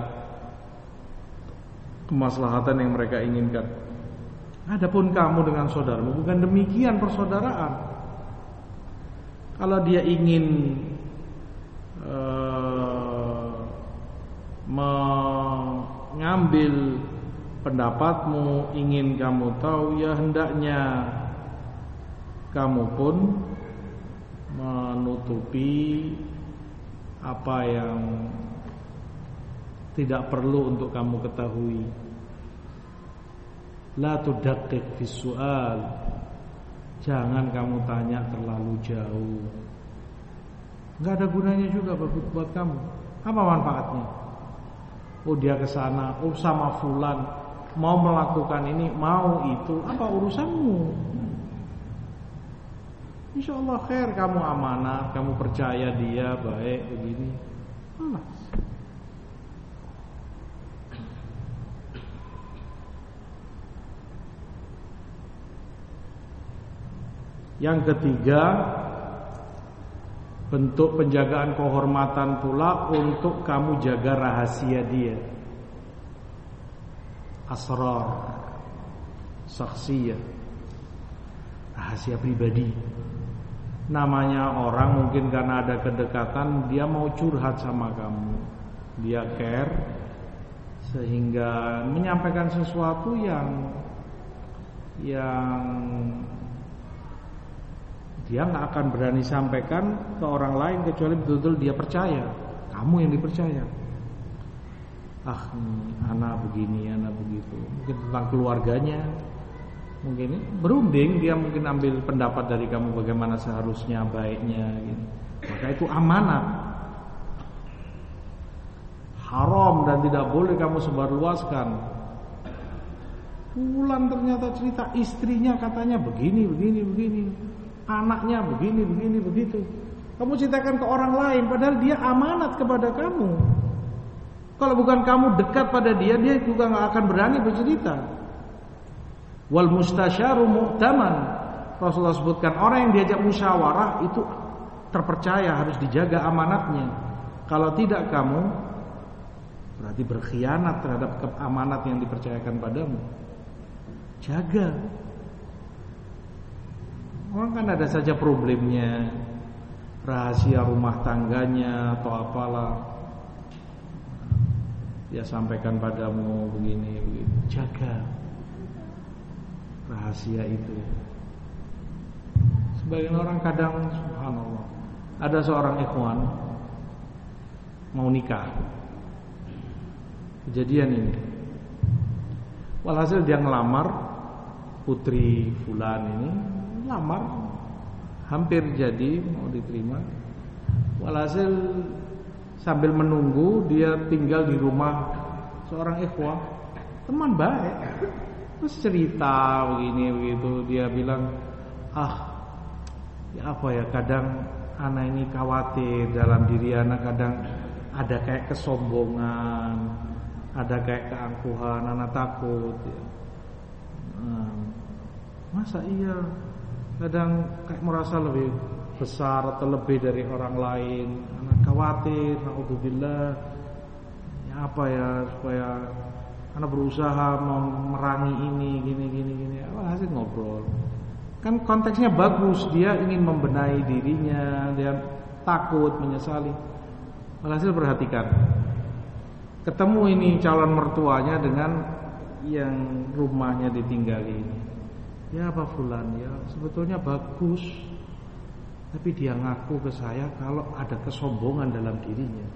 kemaslahatan yang mereka inginkan. Adapun kamu dengan saudaramu bukan demikian persaudaraan. Kalau dia ingin mengambil pendapatmu, ingin kamu tahu, ya hendaknya kamu pun menutupi apa yang tidak perlu untuk kamu ketahui. La tudaqqiq fis su'al. Jangan kamu tanya terlalu jauh. Enggak ada gunanya juga buat kamu. Apa manfaatnya? Oh, dia ke sana, oh sama fulan mau melakukan ini, mau itu, apa urusanmu? Insyaallah khair, kamu amanah, kamu percaya dia baik begini. Allah. Yang ketiga, bentuk penjagaan kehormatan pula untuk kamu jaga rahasia dia. Asrar, saksiyah, rahasia pribadi. Namanya orang mungkin karena ada kedekatan, dia mau curhat sama kamu, dia care, sehingga menyampaikan sesuatu yang dia nggak akan berani sampaikan ke orang lain kecuali betul-betul dia percaya, kamu yang dipercaya. Anak begini, anak begitu, mungkin tentang keluarganya, mungkin berunding, dia mungkin ambil pendapat dari kamu bagaimana seharusnya baiknya, gitu. Maka itu amanat, haram dan tidak boleh kamu sebarluaskan. Fulan ternyata cerita istrinya katanya begini, anaknya begini, begitu. Kamu ceritakan ke orang lain, padahal dia amanat kepada kamu. Kalau bukan kamu dekat pada dia, dia juga nggak akan berani bercerita. Wal mustasyaru mu'taman. Rasulullah sebutkan orang yang diajak musyawarah itu terpercaya, harus dijaga amanatnya. Kalau tidak, kamu berarti berkhianat terhadap amanat yang dipercayakan padamu. Jaga. Orang kan ada saja problemnya, rahasia rumah tangganya atau apalah, dia sampaikan padamu begini. Jaga rahasia itu. Sebagian orang kadang, subhanallah, ada seorang ikhwan mau nikah, kejadian ini. Walhasil dia ngelamar, putri fulan ini lamar, hampir jadi mau diterima. Walhasil sambil menunggu dia tinggal di rumah seorang ikhwah, teman baik. Terus cerita begini begitu, dia bilang, ya apa ya, kadang anak ini khawatir dalam diri anak, kadang ada kayak kesombongan, ada kayak keangkuhan, anak takut ya. Masa iya, kadang kayak merasa lebih besar atau lebih dari orang lain, anak khawatir, naudzubillah. Ya apa ya, supaya anak berusaha memerangi ini, gini. Hasil ngobrol. Kan konteksnya bagus, dia ingin membenahi dirinya, dia takut, menyesali. Hasil perhatikan, ketemu ini calon mertuanya dengan yang rumahnya ditinggali. Ya Pak Fulan, ya sebetulnya bagus, tapi dia ngaku ke saya kalau ada kesombongan dalam dirinya,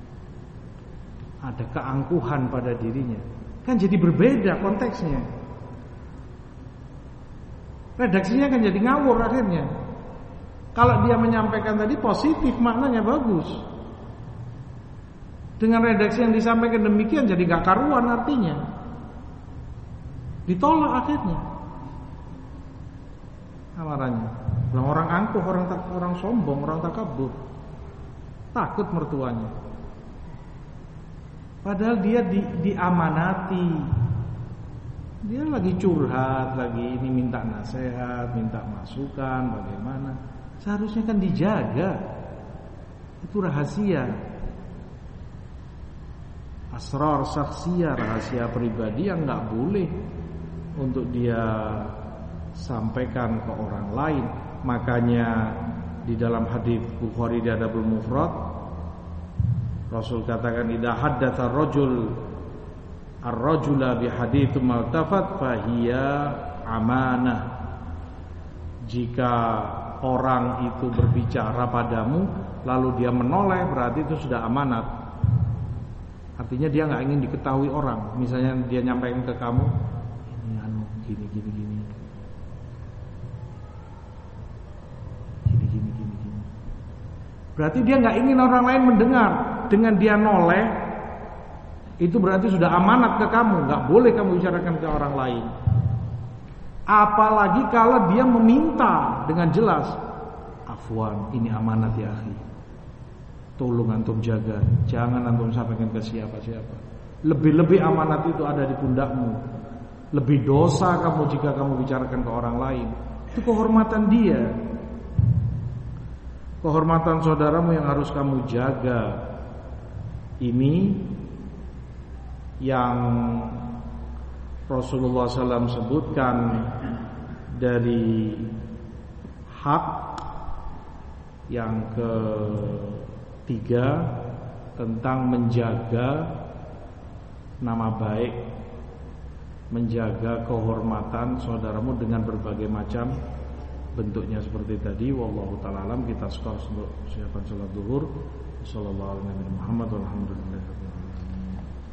ada keangkuhan pada dirinya. Kan jadi berbeda konteksnya, redaksinya kan jadi ngawur akhirnya. Kalau dia menyampaikan tadi positif, maknanya bagus, dengan redaksi yang disampaikan demikian jadi gak karuan artinya, ditolak akhirnya amarannya. Orang angkuh, orang sombong, orang takabur, takut mertuanya. Padahal dia diamanati. Dia lagi curhat, lagi ini minta nasihat, minta masukan bagaimana. Seharusnya kan dijaga. Itu rahasia. Asrar saksiyah, rahasia pribadi yang enggak boleh untuk dia sampaikan ke orang lain. Makanya di dalam hadis Bukhari di Adabul Mufrad, Rasul katakan, idza haddatsa ar-rajula bi haditsin maltafat fahiya amanah. Jika orang itu berbicara padamu lalu dia menoleh, berarti itu sudah amanat. Artinya dia enggak ingin diketahui orang. Misalnya dia nyampaikan ke kamu, ini gini. Berarti dia nggak ingin orang lain mendengar. Dengan dia noleh, itu berarti sudah amanat ke kamu, nggak boleh kamu bicarakan ke orang lain. Apalagi kalau dia meminta dengan jelas, afwan, ini amanat ya akhi, tolong antum jaga, jangan antum sampaikan ke siapa-siapa. Lebih-lebih amanat itu ada di pundakmu. Lebih dosa kamu jika kamu bicarakan ke orang lain. Itu kehormatan dia, kehormatan saudaramu yang harus kamu jaga. Ini yang Rasulullah SAW sebutkan dari hak yang ketiga tentang menjaga nama baik, menjaga kehormatan saudaramu dengan berbagai macam bentuknya seperti tadi. Wallahu ta'ala alam. Kita skor untuk siapan salat zuhur. Sallallahu alaihi wasallam. Walhamdulillah.